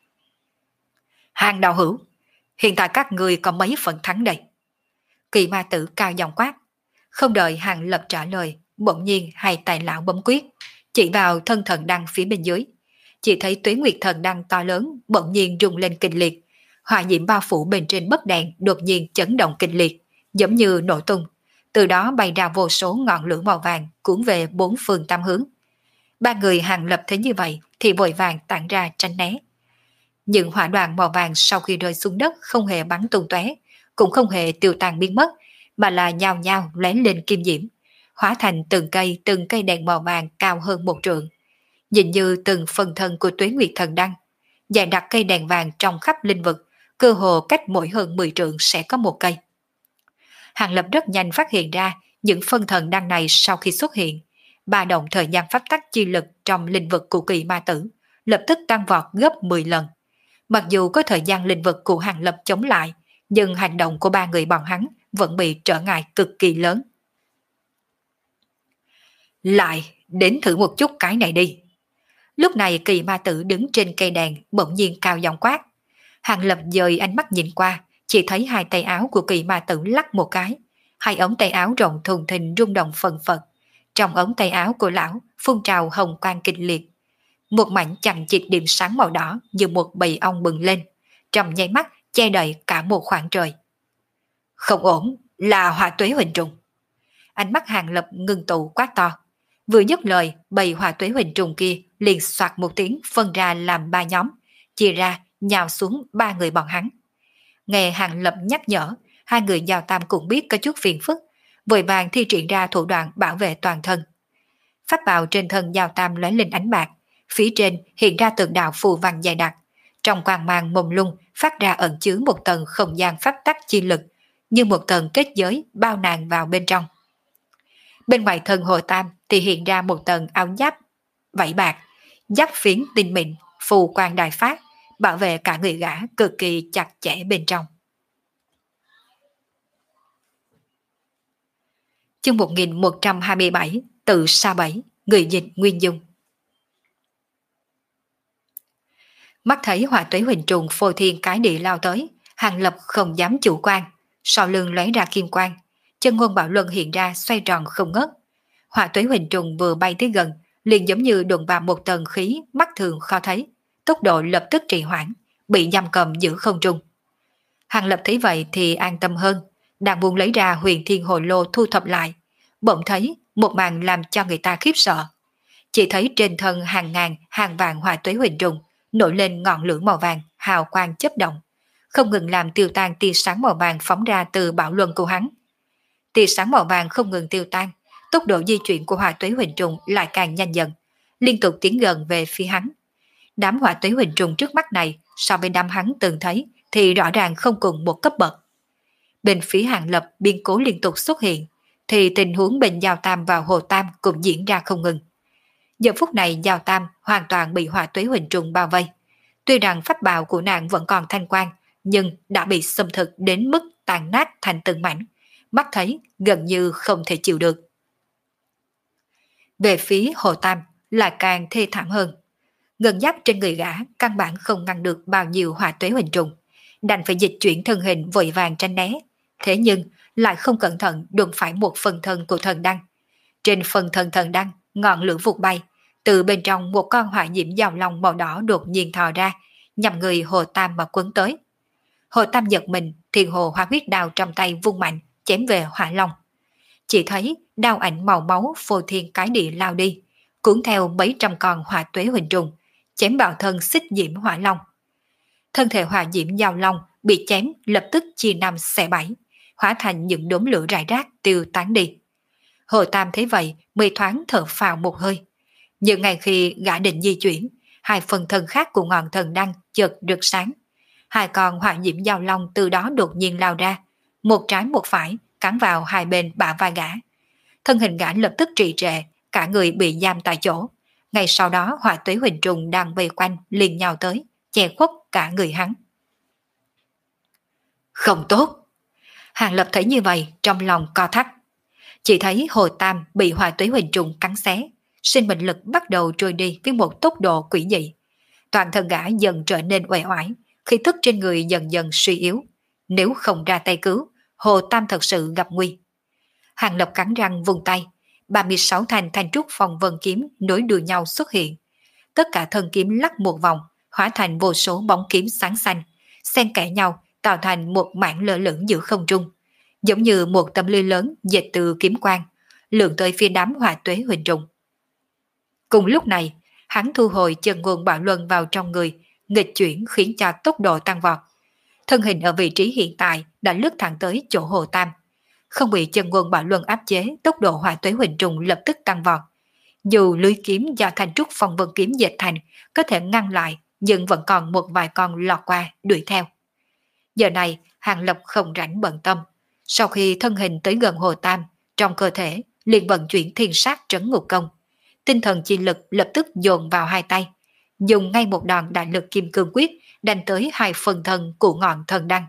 Speaker 1: Hàng đạo hữu, hiện tại các người có mấy phần thắng đây? Kỳ Ma Tử cao giọng quát. Không đợi Hàng Lập trả lời, bỗng nhiên hai tay lão bấm quyết, chỉ vào thân thần đăng phía bên dưới. Chỉ thấy Tuế Nguyệt Thần Đăng to lớn bỗng nhiên rung lên kịch liệt, hỏa diễm bao phủ bên trên bất đèn đột nhiên chấn động kịch liệt, giống như nổ tung. Từ đó bay ra vô số ngọn lửa màu vàng cuốn về bốn phương tám hướng. Ba người Hàng Lập thấy như vậy thì vội vàng tản ra tránh né. Những hỏa đoàn màu vàng sau khi rơi xuống đất không hề bắn tung tóe, cũng không hề tiêu tan biến mất, mà là nhao nhao lóe lên kim diễm, hóa thành từng cây từng cây đèn màu vàng cao hơn một trượng. Nhìn như từng phần thân của Tuế Nguyệt Thần Đăng, dày đặt cây đèn vàng trong khắp linh vực, cơ hồ cách mỗi hơn mười trượng sẽ có một cây. Hàng Lập rất nhanh phát hiện ra những phân thần đăng này sau khi xuất hiện, ba động thời gian pháp tắc chi lực trong linh vực của Kỳ Ma Tử lập tức tăng vọt gấp mười lần. Mặc dù có thời gian linh vực của Hàng Lập chống lại, nhưng hành động của ba người bọn hắn vẫn bị trở ngại cực kỳ lớn. Lại, đến thử một chút cái này đi. Lúc này Kỳ Ma Tử đứng trên cây đèn bỗng nhiên cao giọng quát. Hàng Lập dời ánh mắt nhìn qua, chỉ thấy hai tay áo của Kỳ Ma Tử lắc một cái. Hai ống tay áo rộng thùng thình rung động phần phật. Trong ống tay áo của lão phun trào hồng quang kịch liệt. Một mảnh chằng chịt điểm sáng màu đỏ như một bầy ong bừng lên, trong nháy mắt che đậy cả một khoảng trời. Không ổn, là Hỏa Tuế Huỳnh Trùng. Ánh mắt Hàng Lập ngưng tụ quát to. Vừa dứt lời, bầy Hỏa Tuế Huỳnh Trùng kia liền soạt một tiếng phân ra làm ba nhóm, chia ra nhào xuống ba người bọn hắn. Nghe Hàng Lập nhắc nhở, hai người giao tam cũng biết có chút phiền phức, vội vàng thi triển ra thủ đoạn bảo vệ toàn thân. Pháp bào trên thân giao tam lóe lên ánh bạc, phía trên hiện ra tượng đạo phù văn dày đặc, trong quang mang mông lung phát ra ẩn chứa một tầng không gian pháp tắc chi lực, như một tầng kết giới bao nàng vào bên trong. Bên ngoài thân Hồ Tam thì hiện ra một tầng áo giáp vảy bạc, giáp phiến tinh mịn, phù quang đại phát, bảo vệ cả người gã cực kỳ chặt chẽ bên trong. Chương một nghìn một trăm hai mươi bảy, Tự Sa Bảy, người dịch Nguyên Dung. Mắt thấy Hỏa Tuế Huỳnh Trùng phô thiên cái địa lao tới, Hàng Lập không dám chủ quan, sau lưng lóe ra kim quang, chân ngôn bảo luân hiện ra xoay tròn không ngớt. Hỏa Tuế Huỳnh Trùng vừa bay tới gần, liền giống như đụng vào một tầng khí mắt thường khó thấy, tốc độ lập tức trì hoãn, bị giam cầm giữa không trung. Hàng Lập thấy vậy thì an tâm hơn, đang muốn lấy ra Huyền Thiên Hồ Lô thu thập lại, bỗng thấy một màn làm cho người ta khiếp sợ. Chỉ thấy trên thân hàng ngàn hàng vạn Hỏa Tuế Huỳnh Trùng nổi lên ngọn lửa màu vàng hào quang chớp động, không ngừng làm tiêu tan tia sáng màu vàng phóng ra từ bảo luân của hắn. Tia sáng màu vàng không ngừng tiêu tan, tốc độ di chuyển của hỏa tuế huỳnh trùng lại càng nhanh dần, liên tục tiến gần về phía hắn. Đám hỏa tuế huỳnh trùng trước mắt này so với đám hắn từng thấy thì rõ ràng không cùng một cấp bậc. Bên phía Hàng Lập biến cố liên tục xuất hiện, thì tình huống bên Giao Tam và Hồ Tam cũng diễn ra không ngừng. Giờ phút này Giao Tam hoàn toàn bị hỏa tuế huỳnh trùng bao vây. Tuy rằng pháp bào của nàng vẫn còn thanh quang, nhưng đã bị xâm thực đến mức tàn nát thành từng mảnh, mắt thấy gần như không thể chịu được. Về phía Hồ Tam lại càng thê thảm hơn. Ngân giáp trên người gã căn bản không ngăn được bao nhiêu hỏa tuế huỳnh trùng, đành phải dịch chuyển thân hình vội vàng tránh né. Thế nhưng lại không cẩn thận đụng phải một phần thân của thần đăng. Trên phần thân thần đăng, ngọn lửa vụt bay, từ bên trong một con hỏa diễm dòng long màu đỏ đột nhiên thò ra, nhằm người Hồ Tam mà quấn tới. Hồ Tam giật mình, thiền hồ hỏa huyết đao trong tay vung mạnh, chém về hỏa long. Chỉ thấy đao ảnh màu máu phô thiên cái địa lao đi, cuốn theo mấy trăm con hỏa tuế huỳnh trùng, chém vào thân xích diễm hỏa long. Thân thể hỏa diễm giao long bị chém lập tức chia năm xẻ bảy, hóa thành những đốm lửa rải rác tiêu tán đi. Hồ Tam thấy vậy mới thoáng thở phào một hơi. Nhưng ngay khi gã định di chuyển, hai phần thân khác của ngọn thần đăng chợt rực sáng. Hai con hỏa diễm giao long từ đó đột nhiên lao ra, một trái một phải cắn vào hai bên bả vai gã. Thân hình gã lập tức trì trệ, cả người bị giam tại chỗ. Ngay sau đó hỏa tuế huỳnh trùng đang vây quanh liền nhào tới, che khuất cả người hắn. Không tốt! Hàng Lập thấy như vậy trong lòng co thắt. Chỉ thấy Hồ Tam bị hỏa tuế huỳnh trùng cắn xé, sinh mệnh lực bắt đầu trôi đi với một tốc độ quỷ dị. Toàn thân gã dần trở nên uể oải, khí tức trên người dần dần suy yếu. Nếu không ra tay cứu, Hồ Tam thật sự gặp nguy. Hàng Lập cắn răng vùng tay, ba mươi sáu thanh thanh trúc phong vân kiếm nối đuôi nhau xuất hiện. Tất cả thân kiếm lắc một vòng, hóa thành vô số bóng kiếm sáng xanh, xen kẽ nhau tạo thành một mảng lơ lửng giữa không trung, giống như một tấm lưới lớn dệt từ kiếm quang, lượn tới phía đám hỏa tuế huỳnh trùng. Cùng lúc này, hắn thu hồi chân nguồn bảo luân vào trong người, nghịch chuyển khiến cho tốc độ tăng vọt. Thân hình ở vị trí hiện tại đã lướt thẳng tới chỗ Hồ Tam. Không bị chân nguồn bảo luân áp chế, tốc độ hỏa tuế huỳnh trùng lập tức tăng vọt. Dù lưới kiếm do thanh trúc phong vân kiếm dệt thành có thể ngăn lại, nhưng vẫn còn một vài con lọt qua đuổi theo. Giờ này, Hàng Lập không rảnh bận tâm. Sau khi thân hình tới gần Hồ Tam, trong cơ thể liền vận chuyển thiên sát trấn ngục công. Tinh thần chi lực lập tức dồn vào hai tay, dùng ngay một đòn đại lực kim cương quyết đánh tới hai phần thân của ngọn thần đăng.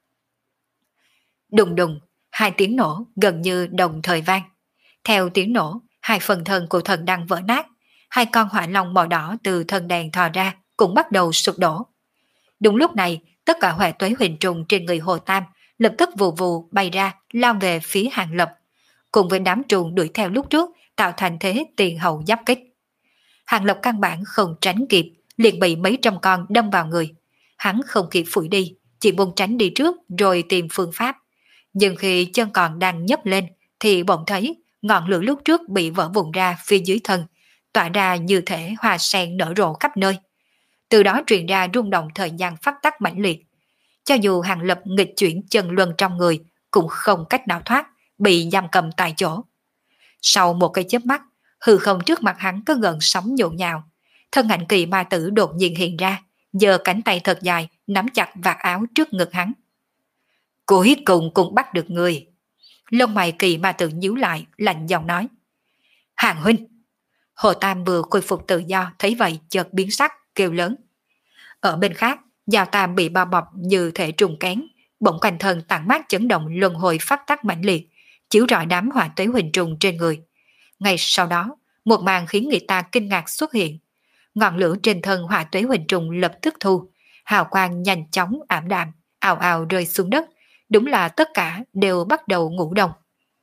Speaker 1: Đùng đùng, hai tiếng nổ gần như đồng thời vang. Theo tiếng nổ, hai phần thân của thần đăng vỡ nát, hai con hỏa long màu đỏ từ thân đèn thò ra cũng bắt đầu sụp đổ. Đúng lúc này, tất cả hỏa tuế huỳnh trùng trên người Hồ Tam lập tức vù vù bay ra lao về phía Hàng Lập, cùng với đám trùng đuổi theo lúc trước tạo thành thế tiền hậu giáp kích. Hàng Lập căn bản không tránh kịp, liền bị mấy trăm con đâm vào người. Hắn không kịp phủi đi, chỉ buông tránh đi trước rồi tìm phương pháp. Nhưng khi chân còn đang nhấc lên thì bỗng thấy ngọn lửa lúc trước bị vỡ vụn ra phía dưới thân, tỏa ra như thể hoa sen nở rộ khắp nơi. Từ đó truyền ra rung động thời gian pháp tắc mãnh liệt. Cho dù Hàng Lập nghịch chuyển chân luân trong người cũng không cách nào thoát, bị giam cầm tại chỗ. Sau một cái chớp mắt, hư không trước mặt hắn có gần sóng nhộn nhào. Thân ảnh Kỳ ma tử đột nhiên hiện ra, giơ cánh tay thật dài nắm chặt vạt áo trước ngực hắn. Cuối cùng cũng bắt được người. Lông mày Kỳ ma tử nhíu lại, lạnh giọng nói. Hàng huynh. Hồ Tam vừa khôi phục tự do thấy vậy chợt biến sắc, kêu lớn. Ở bên khác, Giao Tam bị bao bọc như thể trùng kén, bỗng quanh thân tản mát chấn động luân hồi pháp tắc mãnh liệt, chiếu rọi đám hỏa tuế huỳnh trùng trên người. Ngay sau đó, một màn khiến người ta kinh ngạc xuất hiện. Ngọn lửa trên thân hỏa tuế huỳnh trùng lập tức thu, hào quang nhanh chóng ảm đạm, ào ào rơi xuống đất. Đúng là tất cả đều bắt đầu ngủ đông.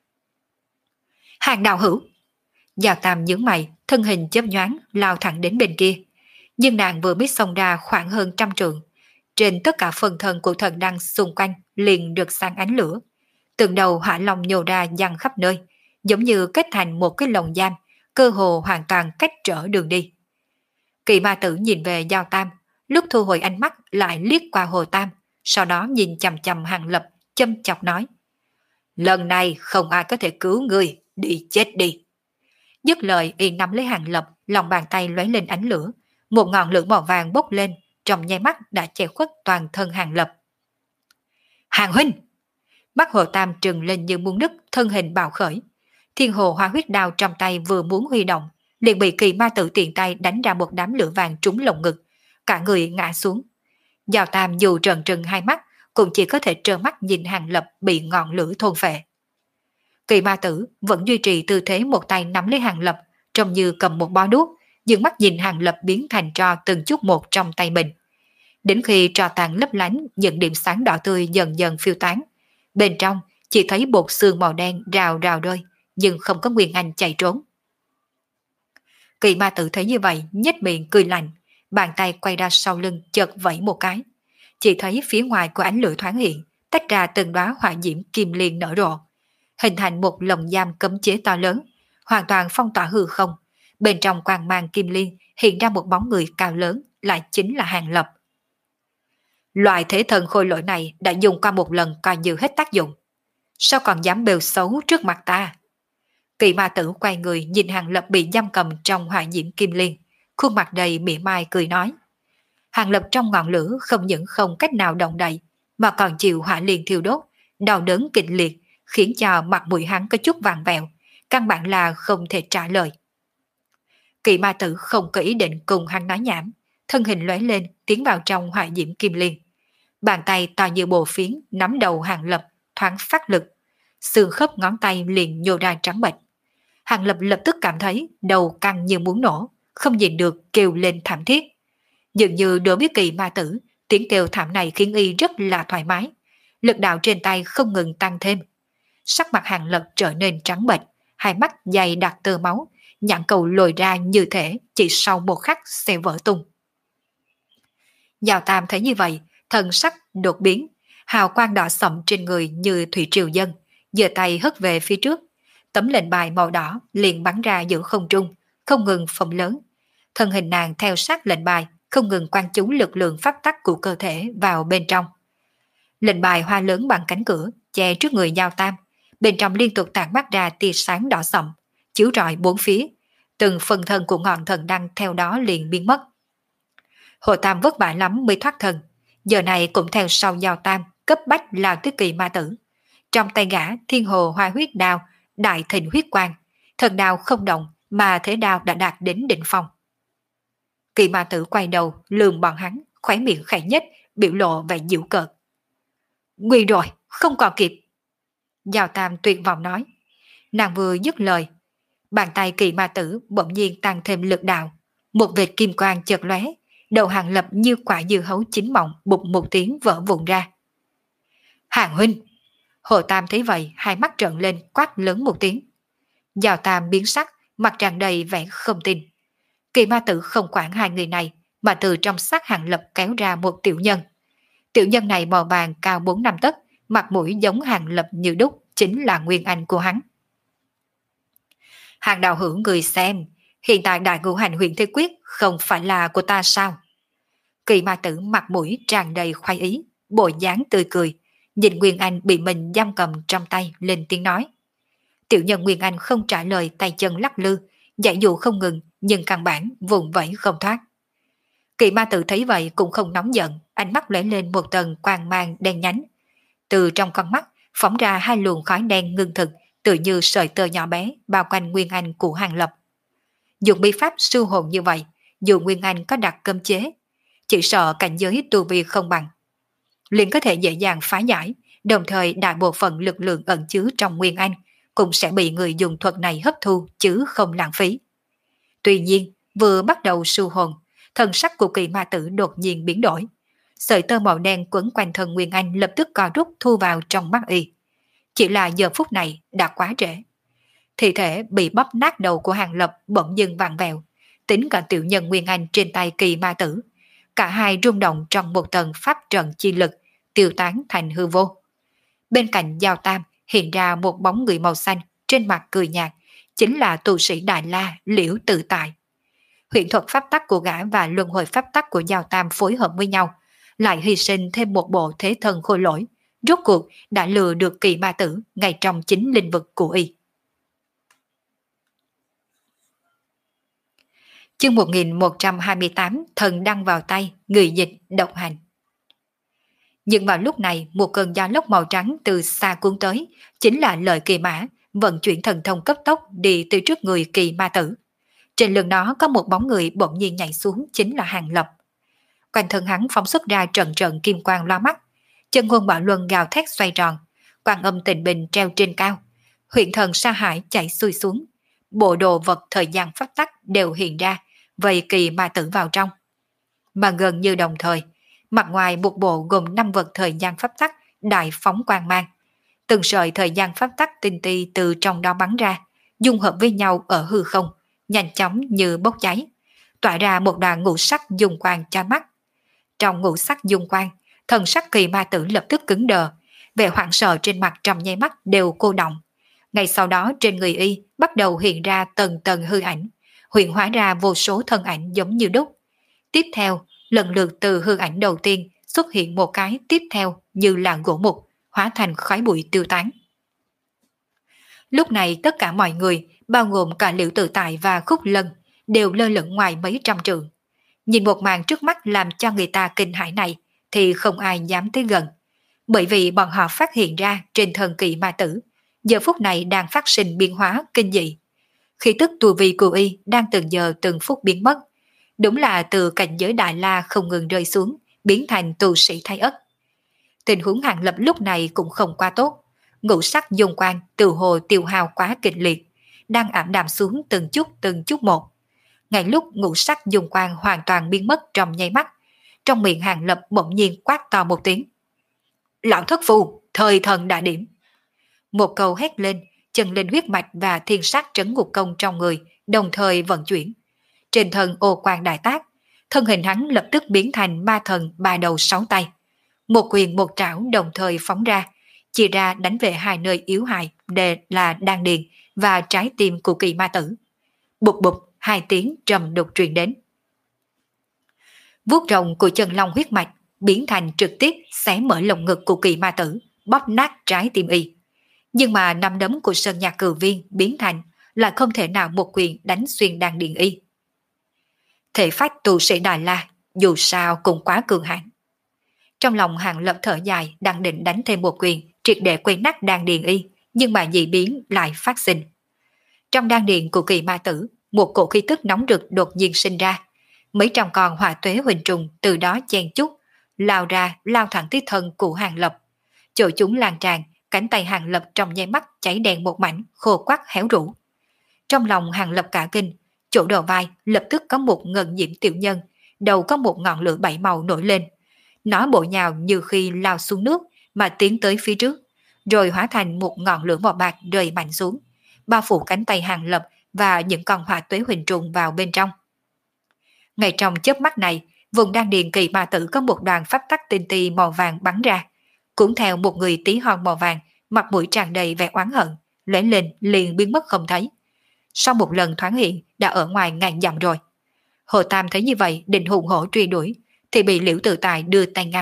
Speaker 1: Hàng đạo hữu. Giao Tam nhướng mày, thân hình chớp nhoáng lao thẳng đến bên kia. Nhưng nàng vừa mới xông ra khoảng hơn trăm trượng. Trên tất cả phần thân của thần đăng xung quanh liền được sáng ánh lửa. Từng đầu hỏa long nhô ra văng khắp nơi, giống như kết thành một cái lồng giam, cơ hồ hoàn toàn cách trở đường đi. Kỳ ma tử nhìn về Giao Tam, lúc thu hồi ánh mắt lại liếc qua Hồ Tam, sau đó nhìn chằm chằm Hàng Lập, châm chọc nói. Lần này không ai có thể cứu ngươi, đi chết đi. Dứt lời y nắm lấy Hàng Lập, lòng bàn tay lóe lên ánh lửa, một ngọn lửa màu vàng bốc lên, trong nháy mắt đã che khuất toàn thân Hàng Lập. Hàng huynh! Mắt Hồ Tam trừng lên như muốn nứt, thân hình bạo khởi. Thiên hồ hoa huyết đao trong tay vừa muốn huy động, liền bị Kỳ Ma Tử tiện tay đánh ra một đám lửa vàng trúng lồng ngực, cả người ngã xuống. Giao Tam dù trợn trừng hai mắt, cũng chỉ có thể trơ mắt nhìn Hàng Lập bị ngọn lửa thôn phệ. Kỳ Ma Tử vẫn duy trì tư thế một tay nắm lấy Hàng Lập, trông như cầm một bó đuốc, dương mắt nhìn Hàng Lập biến thành tro từng chút một trong tay mình. Đến khi tro tàn lấp lánh, những điểm sáng đỏ tươi dần dần phiêu tán. Bên trong chỉ thấy bột xương màu đen rào rào rơi, nhưng không có Nguyên Anh chạy trốn. Kỳ Ma Tử thấy như vậy, nhếch miệng cười lạnh, bàn tay quay ra sau lưng chợt vẫy một cái. Chỉ thấy phía ngoài của ánh lửa thoáng hiện, tách ra từng đóa hỏa diễm kim liên nở rộ, hình thành một lồng giam cấm chế to lớn, hoàn toàn phong tỏa hư không. Bên trong quang mang kim liên hiện ra một bóng người cao lớn, lại chính là Hàng Lập. Loại thế thần khôi lỗi này đã dùng qua một lần coi như hết tác dụng. Sao còn dám bêu xấu trước mặt ta? Kỳ Ma Tử quay người nhìn Hàng Lập bị giam cầm trong hỏa diễm kim liên, khuôn mặt đầy mỉa mai cười nói. Hàng Lập trong ngọn lửa không những không cách nào động đậy, mà còn chịu hỏa liên thiêu đốt, đau đớn kịch liệt, khiến cho mặt mũi hắn có chút vàng vẹo, căn bản là không thể trả lời. Kỳ Ma Tử không có ý định cùng hắn nói nhảm, thân hình lóe lên tiến vào trong hỏa diễm kim liên. Bàn tay to như bồ phiến nắm đầu Hàng Lập, thoáng phát lực, xương khớp ngón tay liền nhô ra trắng bệch. Hàng Lập lập tức cảm thấy đầu căng như muốn nổ, không nhìn được kêu lên thảm thiết. Dường như đối với Kỳ Ma Tử, tiếng kêu thảm này khiến y rất là thoải mái, lực đạo trên tay không ngừng tăng thêm. Sắc mặt Hàng Lập trở nên trắng bệch, hai mắt dày đặc tơ máu, nhãn cầu lồi ra như thể chỉ sau một khắc sẽ vỡ tung. Giao Tam thấy như vậy, thần sắc đột biến, hào quang đỏ sậm trên người như thủy triều dân, giơ tay hất về phía trước, tấm lệnh bài màu đỏ liền bắn ra giữa không trung, không ngừng phồng lớn. Thân hình nàng theo sát lệnh bài, không ngừng quan trú lực lượng pháp tắc của cơ thể vào bên trong. Lệnh bài hoa lớn bằng cánh cửa, che trước người Giao Tam, bên trong liên tục tản mắt ra tia sáng đỏ sậm, chiếu rọi bốn phía, từng phần thân của ngọn thần đăng theo đó liền biến mất. Hồ Tam vất vả lắm mới thoát thân, giờ này cũng theo sau Giao Tam, cấp bách lao tới Kỳ Ma Tử. Trong tay gã thiên hồ hoa huyết đao, đại thịnh huyết quang, thần đao không động mà thế đao đã đạt đến đỉnh phong. Kỳ Ma Tử quay đầu lườm bọn hắn, khóe miệng khẽ nhếch, biểu lộ vẻ giễu cợt. Nguy rồi, không còn kịp. Giao Tam tuyệt vọng nói. Nàng vừa dứt lời, bàn tay Kỳ Ma Tử bỗng nhiên tăng thêm lực đạo, một vệt kim quang chợt lóe, đầu Hàng Lập như quả dưa hấu chín mọng bụp một tiếng vỡ vụn ra. Hàng huynh! Hồ Tam thấy vậy, hai mắt trợn lên quát lớn một tiếng. Giao Tam biến sắc, mặt tràn đầy vẻ không tin. Kỳ Ma Tử không quản hai người này, mà từ trong xác Hàng Lập kéo ra một tiểu nhân. Tiểu nhân này màu vàng cao bốn năm tấc, mặt mũi giống Hàng Lập như đúc, chính là Nguyên Anh của hắn. Hàng đạo hữu người xem, hiện tại đại ngũ hành huyền thế quyết không phải là của ta sao? Kỳ Ma Tử mặt mũi tràn đầy khoái ý, bộ dáng tươi cười, nhìn Nguyên Anh bị mình giam cầm trong tay lên tiếng nói. Tiểu nhân Nguyên Anh không trả lời, tay chân lắc lư, giải dụ không ngừng, nhưng căn bản vùng vẫy không thoát. Kỳ Ma Tử thấy vậy cũng không nóng giận, ánh mắt lóe lên một tầng quang mang đen nhánh. Từ trong con mắt phóng ra hai luồng khói đen ngưng thực, tự như sợi tơ nhỏ bé bao quanh Nguyên Anh của Hàng Lập. Dùng bí pháp siêu hồn như vậy, dù Nguyên Anh có đặt cấm chế, chỉ sợ cảnh giới tu vi không bằng, liền có thể dễ dàng phá giải, đồng thời đại bộ phận lực lượng ẩn chứa trong Nguyên Anh cũng sẽ bị người dùng thuật này hấp thu chứ không lãng phí. Tuy nhiên, vừa bắt đầu siêu hồn, thần sắc của Kỳ Ma Tử đột nhiên biến đổi. Sợi tơ màu đen quấn quanh thân Nguyên Anh lập tức co rút thu vào trong mắt y. Chỉ là giờ phút này đã quá trễ. Thi thể bị bóp nát đầu của Hàng Lập bỗng dưng vặn vẹo, tính cả tiểu nhân Nguyên Anh trên tay Kỳ Ma Tử. Cả hai rung động trong một tầng pháp trận chi lực, tiêu tán thành hư vô. Bên cạnh Giao Tam hiện ra một bóng người màu xanh, trên mặt cười nhạt, chính là tu sĩ Đại La Liễu Tự Tại. Huyền thuật pháp tắc của gã và luân hồi pháp tắc của Giao Tam phối hợp với nhau, lại hy sinh thêm một bộ thế thân khôi lỗi, rốt cuộc đã lừa được Kỳ Ma Tử ngay trong chính lĩnh vực của y. Chương một nghìn một trăm hai mươi tám, thần đăng vào tay, người dịch độc hành. Nhưng vào lúc này, một cơn gió lốc màu trắng từ xa cuốn tới, chính là lời Kỳ Mã vận chuyển thần thông cấp tốc đi từ trước người Kỳ Ma Tử. Trên lưng đó có một bóng người bỗng nhiên nhảy xuống, chính là Hàng Lập. Quanh thân hắn phóng xuất ra trận trận kim quang loa mắt, chân quân bạo luân gào thét xoay tròn, quan âm tịnh bình treo trên cao, huyện thần sa hải chạy xuôi xuống, bộ đồ vật thời gian pháp tắc đều hiện ra, vây Kỳ Ma Tử vào trong. Mà gần như đồng thời, mặt ngoài một bộ gồm năm vật thời gian pháp tắc đại phóng quang mang, từng sợi thời gian pháp tắc tinh ti từ trong đó bắn ra, dung hợp với nhau ở hư không, nhanh chóng như bốc cháy, tỏa ra một đoàn ngũ sắc dung quang cho mắt. Trong ngũ sắc dung quang, thần sắc Kỳ Ma Tử lập tức cứng đờ, vẻ hoảng sợ trên mặt trong nháy mắt đều cô động. Ngay sau đó trên người y bắt đầu hiện ra tầng tầng hư ảnh, hiện hóa ra vô số thân ảnh giống như đúc. Tiếp theo, lần lượt từ hư ảnh đầu tiên xuất hiện một cái tiếp theo như là gỗ mục, hóa thành khói bụi tiêu tán. Lúc này tất cả mọi người, bao gồm cả Liễu Tự Tại và Khúc Lân, đều lơ lửng ngoài mấy trăm trượng. Nhìn một màn trước mắt làm cho người ta kinh hãi này, thì không ai dám tới gần. Bởi vì bọn họ phát hiện ra trên thân Kỳ Ma Tử, giờ phút này đang phát sinh biến hóa kinh dị. Khí tức tu vi của y đang từng giờ từng phút biến mất. Đúng là từ cảnh giới Đại La không ngừng rơi xuống, biến thành tu sĩ thái ất. Tình huống Hàng Lập lúc này cũng không quá tốt. Ngũ sắc dung quang từ hồ tiêu hao quá kịch liệt, đang ảm đạm xuống từng chút từng chút một. Ngay lúc ngũ sắc dung quang hoàn toàn biến mất trong nháy mắt, trong miệng Hàng Lập bỗng nhiên quát to một tiếng. Lão thất phu, thời thần đã điểm. Một câu hét lên, chân linh huyết mạch và thiên sát trấn ngục công trong người đồng thời vận chuyển. Trên thân ô quang đại tác, thân hình hắn lập tức biến thành ma thần ba đầu sáu tay. Một quyền một trảo đồng thời phóng ra, chia ra đánh về hai nơi yếu hại đều là đan điền và trái tim của Kỳ Ma Tử. Bụp bụp, hai tiếng trầm đục truyền đến. Vuốt rồng của chân long huyết mạch biến thành trực tiếp xé mở lồng ngực của Kỳ Ma Tử, bóp nát trái tim y. Nhưng mà năm đấm của Sơn Nhạc Cừu Viên biến thành là không thể nào một quyền đánh xuyên đan điền y. Thể phách tu sĩ Đại La dù sao cũng quá cường hãn. Trong lòng Hàng Lập thở dài, đang định đánh thêm một quyền triệt để quay nát đan điền y, nhưng mà dị biến lại phát sinh. Trong đan điền của Kỳ Ma Tử, một cổ khí tức nóng rực đột nhiên sinh ra. Mấy trăm con hỏa tuế huỳnh trùng từ đó chen chúc, lao ra lao thẳng tới thân của Hàng Lập. Chỗ chúng lan tràn, cánh tay Hàng Lập trong nháy mắt cháy đen một mảnh, khô quắc héo rũ. Trong lòng Hàng Lập cả kinh, chỗ đầu vai lập tức có một ngân nhiễm tiểu nhân, đầu có một ngọn lửa bảy màu nổi lên. Nó bổ nhào như khi lao xuống nước mà tiến tới phía trước, rồi hóa thành một ngọn lửa màu bạc rơi mạnh xuống, bao phủ cánh tay Hàng Lập và những con hỏa tuế huỳnh trùng vào bên trong. Ngay trong chớp mắt này, vùng đan điền Kỳ Ma Tử có một đoàn pháp tắc tinh ti màu vàng bắn ra, cũng theo một người tí hon màu vàng, mặt mũi tràn đầy vẻ oán hận, lóe lên liền biến mất không thấy. Sau một lần thoáng hiện đã ở ngoài ngàn dặm rồi. Hồ Tam thấy như vậy định hùng hổ truy đuổi, thì bị Liễu Tự Tại đưa tay ngăn.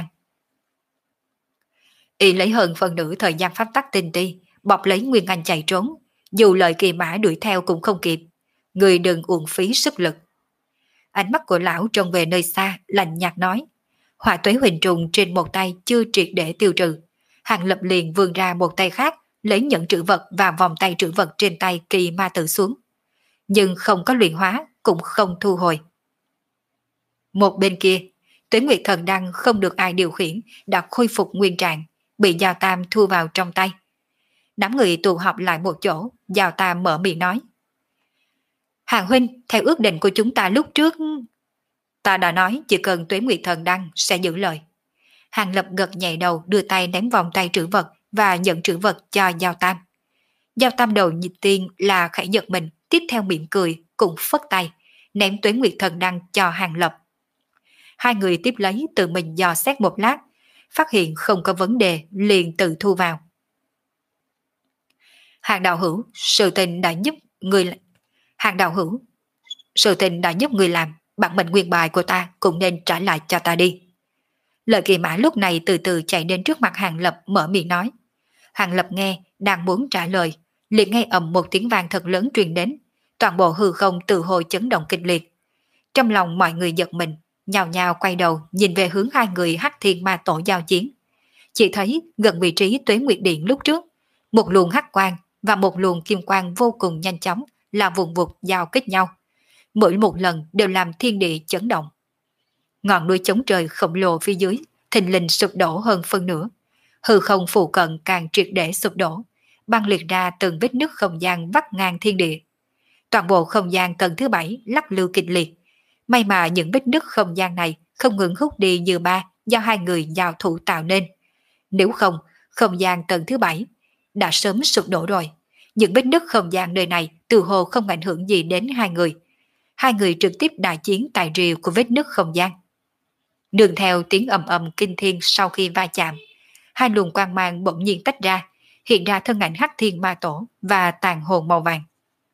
Speaker 1: Y lấy hơn phần nửa thời gian pháp tắc tinh ti, bọc lấy Nguyên Anh chạy trốn, dù lời Kỳ Mã đuổi theo cũng không kịp. Người đừng uổng phí sức lực. Ánh mắt của lão trông về nơi xa, lạnh nhạt nói. Hỏa tuế huỳnh trùng trên một tay chưa triệt để tiêu trừ. Hàng Lập liền vươn ra một tay khác, lấy nhẫn trữ vật và vòng tay trữ vật trên tay Kỳ Ma Tử xuống. Nhưng không có luyện hóa, cũng không thu hồi. Một bên kia, Tuế Nguyệt Thần Đăng không được ai điều khiển, đã khôi phục nguyên trạng, bị Giao Tam thu vào trong tay. Đám người tụ họp lại một chỗ, Giao Tam mở miệng nói. Hàng huynh, theo ước định của chúng ta lúc trước, ta đã nói chỉ cần Tuế Nguyệt Thần Đăng sẽ giữ lời. Hàng Lập gật nhẹ đầu, đưa tay ném vòng tay trữ vật và nhận trữ vật cho Giao Tam. Giao Tam đầu nhịp tiên là khẽ giật mình, tiếp theo mỉm cười, cũng phất tay, ném Tuế Nguyệt Thần Đăng cho Hàng Lập. Hai người tiếp lấy tự mình dò xét một lát, phát hiện không có vấn đề, liền tự thu vào. Hàng đạo hữu, sự tình đã giúp người Hàng đạo hữu, sự tình đã giúp người làm, bản mệnh nguyên bài của ta cũng nên trả lại cho ta đi. Lợi Kỳ Mã lúc này từ từ chạy đến trước mặt Hàng Lập mở miệng nói. Hàng Lập nghe, đang muốn trả lời, liền nghe ầm một tiếng vang thật lớn truyền đến, toàn bộ hư không từ hồi chấn động kịch liệt. Trong lòng mọi người giật mình, nhào nhào quay đầu nhìn về hướng hai người Hắc Thiên Ma Tổ giao chiến. Chỉ thấy gần vị trí Tuế Nguyệt Điện lúc trước, một luồng hắc quang và một luồng kim quang vô cùng nhanh chóng là vùng vụt giao kích nhau. Mỗi một lần đều làm thiên địa chấn động. Ngọn núi chống trời khổng lồ phía dưới thình lình sụp đổ hơn phân nửa. Hư không phụ cận càng triệt để sụp đổ, băng liệt ra từng vết nứt không gian vắt ngang thiên địa. Toàn bộ không gian tầng thứ bảy lắc lư kịch liệt. May mà những vết nứt không gian này không ngừng hút đi như ba do hai người giao thủ tạo nên. Nếu không, không gian tầng thứ bảy đã sớm sụp đổ rồi. Những vết nứt không gian nơi này từ hồ không ảnh hưởng gì đến hai người. Hai người trực tiếp đại chiến tại rìa của vết nứt không gian. Đường theo tiếng ầm ầm kinh thiên sau khi va chạm, hai luồng quang mang bỗng nhiên tách ra, hiện ra thân ảnh Hắc Thiên Ma Tổ và tàn hồn màu vàng.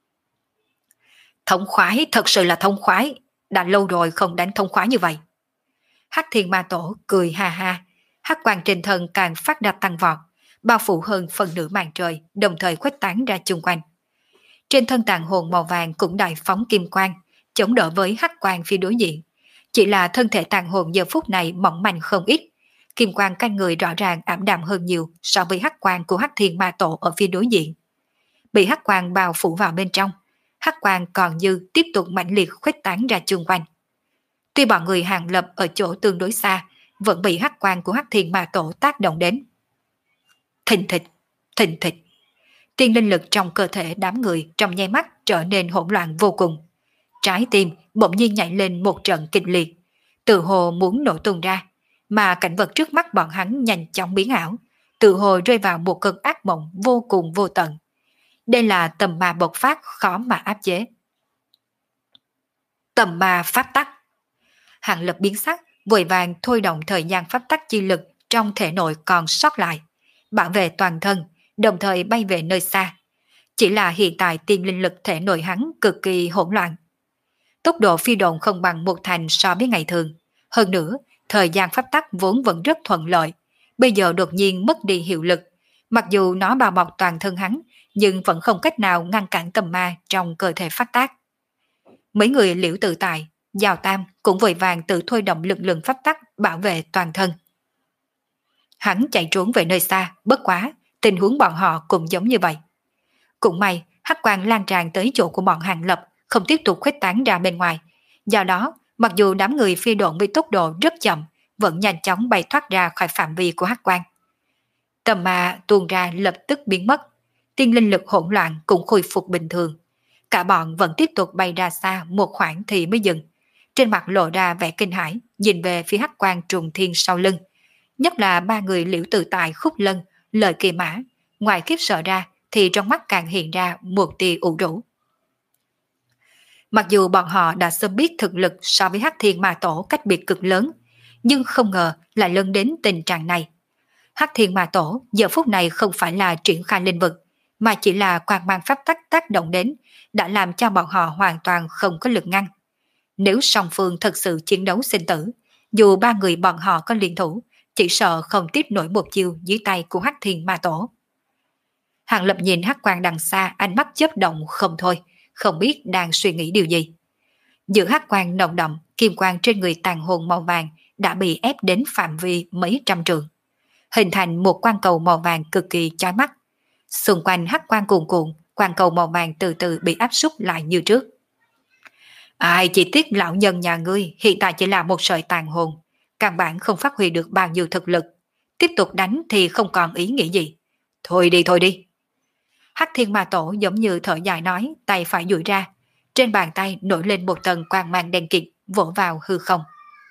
Speaker 1: Thống khoái, thật sự là thông khoái, đã lâu rồi không đánh thông khoái như vậy. Hắc Thiên Ma Tổ cười ha ha, hắc quang trên thân càng phát ra tăng vọt, bao phủ hơn phần nửa màn trời, đồng thời khuếch tán ra chung quanh. Trên thân tàn hồn màu vàng cũng đại phóng kim quang, chống đỡ với hắc quang phía đối diện. Chỉ là thân thể tàn hồn giờ phút này mỏng manh không ít, kim quang canh người rõ ràng ảm đạm hơn nhiều so với hắc quang của Hắc Thiên Ma Tổ ở phía đối diện. Bị hắc quang bao phủ vào bên trong, hắc quang còn như tiếp tục mãnh liệt khuếch tán ra chung quanh. Tuy bọn người Hàng Lập ở chỗ tương đối xa, vẫn bị hắc quang của Hắc Thiên Ma Tổ tác động đến. Thình thịch, thình thịch. Tiên linh lực trong cơ thể đám người trong nháy mắt trở nên hỗn loạn vô cùng. Trái tim bỗng nhiên nhảy lên một trận kịch liệt, tự hồ muốn nổ tung ra, mà cảnh vật trước mắt bọn hắn nhanh chóng biến ảo, tự hồ rơi vào một cơn ác mộng vô cùng vô tận. Đây là tầm ma bộc phát khó mà áp chế. Tầm ma pháp tắc. Hàng Lập biến sắc, vội vàng thôi động thời gian pháp tắc chi lực trong thể nội còn sót lại, bảo vệ toàn thân, đồng thời bay về nơi xa. Chỉ là hiện tại tiên linh lực thể nội hắn cực kỳ hỗn loạn. Tốc độ phi độn không bằng một thành so với ngày thường. Hơn nữa, thời gian pháp tắc vốn vẫn rất thuận lợi, bây giờ đột nhiên mất đi hiệu lực. Mặc dù nó bao bọc toàn thân hắn, nhưng vẫn không cách nào ngăn cản tầm ma trong cơ thể phát tác. Mấy người Liễu Tự Tại, Giao Tam cũng vội vàng tự thôi động lực lượng pháp tắc bảo vệ toàn thân. Hắn chạy trốn về nơi xa, bất quá, tình huống bọn họ cũng giống như vậy. Cũng may, hắc quang lan tràn tới chỗ của bọn Hàng Lập, không tiếp tục khuếch tán ra bên ngoài. Do đó, mặc dù đám người phi độn với tốc độ rất chậm, vẫn nhanh chóng bay thoát ra khỏi phạm vi của hắc quang. Tầm ma tuôn ra lập tức biến mất, tiên linh lực hỗn loạn cũng khôi phục bình thường. Cả bọn vẫn tiếp tục bay ra xa một khoảng thì mới dừng. Trên mặt lộ ra vẻ kinh hãi, nhìn về phía hắc quang trùng thiên sau lưng. Nhất là ba người Liễu Tự Tại, Khúc Lân, Lợi Kỳ Mã, ngoài khiếp sợ ra thì trong mắt càng hiện ra một tia ủ rũ. Mặc dù bọn họ đã sớm biết thực lực so với Hắc Thiên Ma Tổ cách biệt cực lớn, nhưng không ngờ lại lên đến tình trạng này. Hắc Thiên Ma Tổ giờ phút này không phải là triển khai linh vực, mà chỉ là quang mang pháp tắc tác động đến, đã làm cho bọn họ hoàn toàn không có lực ngăn. Nếu song phương thật sự chiến đấu sinh tử, dù ba người bọn họ có liên thủ, chỉ sợ không tiếp nổi một chiêu dưới tay của Hắc Thiên Ma Tổ. Hàng Lập nhìn hắc quang đằng xa, ánh mắt chớp động không thôi, không biết đang suy nghĩ điều gì. Giữa hắc quang nồng đậm, kim quang trên người tàn hồn màu vàng đã bị ép đến phạm vi mấy trăm trượng, hình thành một quang cầu màu vàng cực kỳ chói mắt. Xung quanh hắc quang cuồn cuộn, quang cầu màu vàng từ từ bị áp súc lại như trước. Ai chỉ tiếc lão nhân nhà ngươi hiện tại chỉ là một sợi tàn hồn, căn bản không phát huy được bao nhiêu thực lực. Tiếp tục đánh thì không còn ý nghĩa gì. Thôi đi thôi đi. Hắc Thiên Ma Tổ giống như thở dài nói, tay phải duỗi ra. Trên bàn tay nổi lên một tầng quang mang đen kịt, vỗ vào hư không.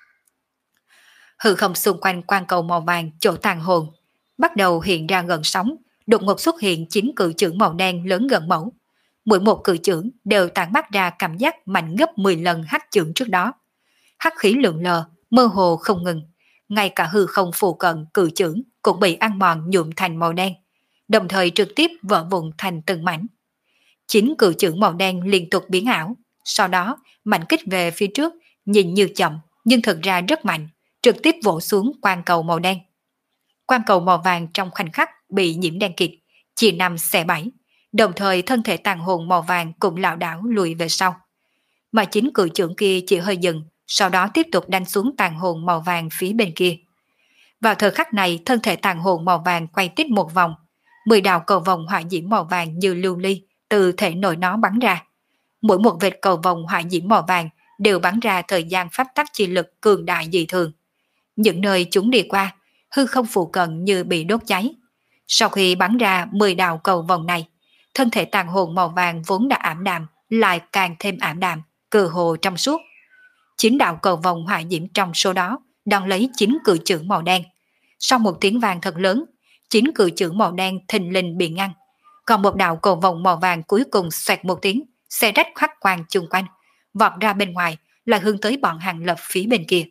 Speaker 1: Hư không xung quanh quang cầu màu vàng chỗ tàn hồn bắt đầu hiện ra gần sóng, đột ngột xuất hiện chín cự chưởng màu đen lớn gần mẫu. Mỗi một cự chưởng đều tản mát ra cảm giác mạnh gấp mười lần hắc chưởng trước đó. Hắc khí lượn lờ, mơ hồ không ngừng. Ngay cả hư không phụ cận cự chưởng cũng bị ăn mòn nhuộm thành màu đen, đồng thời trực tiếp vỡ vụn thành từng mảnh. Chín cự chưởng màu đen liên tục biến ảo, sau đó mạnh kích về phía trước, nhìn như chậm nhưng thực ra rất mạnh, trực tiếp vỗ xuống quang cầu màu đen. Quang cầu màu vàng trong khoảnh khắc bị nhiễm đen kịt, chia năm xẻ bảy, đồng thời thân thể tàn hồn màu vàng cũng lảo đảo lùi về sau. Mà chính cự trưởng kia chỉ hơi dừng, sau đó tiếp tục đánh xuống tàn hồn màu vàng phía bên kia. Vào thời khắc này, thân thể tàn hồn màu vàng quay tít một vòng, mười đạo cầu vòng hỏa diễm màu vàng như lưu ly từ thể nội nó bắn ra. Mỗi một vệt cầu vòng hỏa diễm màu vàng đều bắn ra thời gian pháp tắc chi lực cường đại dị thường. Những nơi chúng đi qua, hư không phụ cận như bị đốt cháy. Sau khi bắn ra mười đạo cầu vòng này, thân thể tàn hồn màu vàng vốn đã ảm đạm lại càng thêm ảm đạm, cơ hồ trong suốt. Chín đạo cầu vòng hỏa diễm trong số đó đón lấy chín cự chưởng màu đen. Sau một tiếng vang thật lớn, chín cự chưởng màu đen thình lình bị ngăn. Còn một đạo cầu vòng màu vàng cuối cùng xoẹt một tiếng, xe rách khoác quang chung quanh, vọt ra bên ngoài là hướng tới bọn Hàng Lập phía bên kia.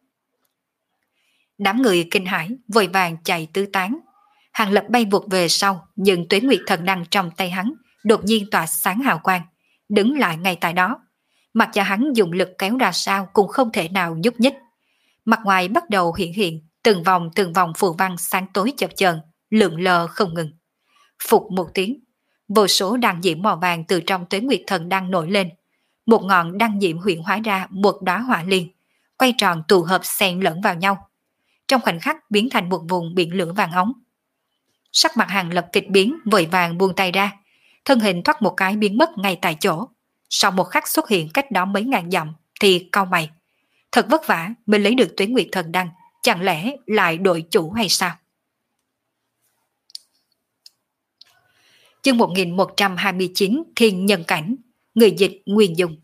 Speaker 1: Đám người kinh hãi vội vàng chạy tứ tán. Hàng Lập bay vụt về sau, nhưng Tuế Nguyệt thần đăng trong tay hắn đột nhiên tỏa sáng hào quang, đứng lại ngay tại đó. Mặc cho hắn dùng lực kéo ra sao cũng không thể nào nhúc nhích. Mặt ngoài bắt đầu hiện hiện từng vòng từng vòng phù văn sáng tối chập chờn, lượn lờ không ngừng. Phục một tiếng, vô số đăng diễm màu vàng từ trong Tuế Nguyệt thần đăng nổi lên. Một ngọn đăng diễm huyện hóa ra một đóa hỏa liên, quay tròn tụ hợp xen lẫn vào nhau. Trong khoảnh khắc biến thành một vùng biển lửa vàng óng. Sắc mặt Hàng Lập kịch biến, vội vàng buông tay ra, thân hình thoát một cái biến mất ngay tại chỗ. Sau một khắc xuất hiện cách đó mấy ngàn dặm thì cau mày. Thật vất vả mới lấy được Tuế Nguyệt thần đăng, chẳng lẽ lại đổi chủ hay sao? Chương một nghìn một trăm hai mươi chín Thiên Nhân Cảnh. Người dịch Nguyên Dung.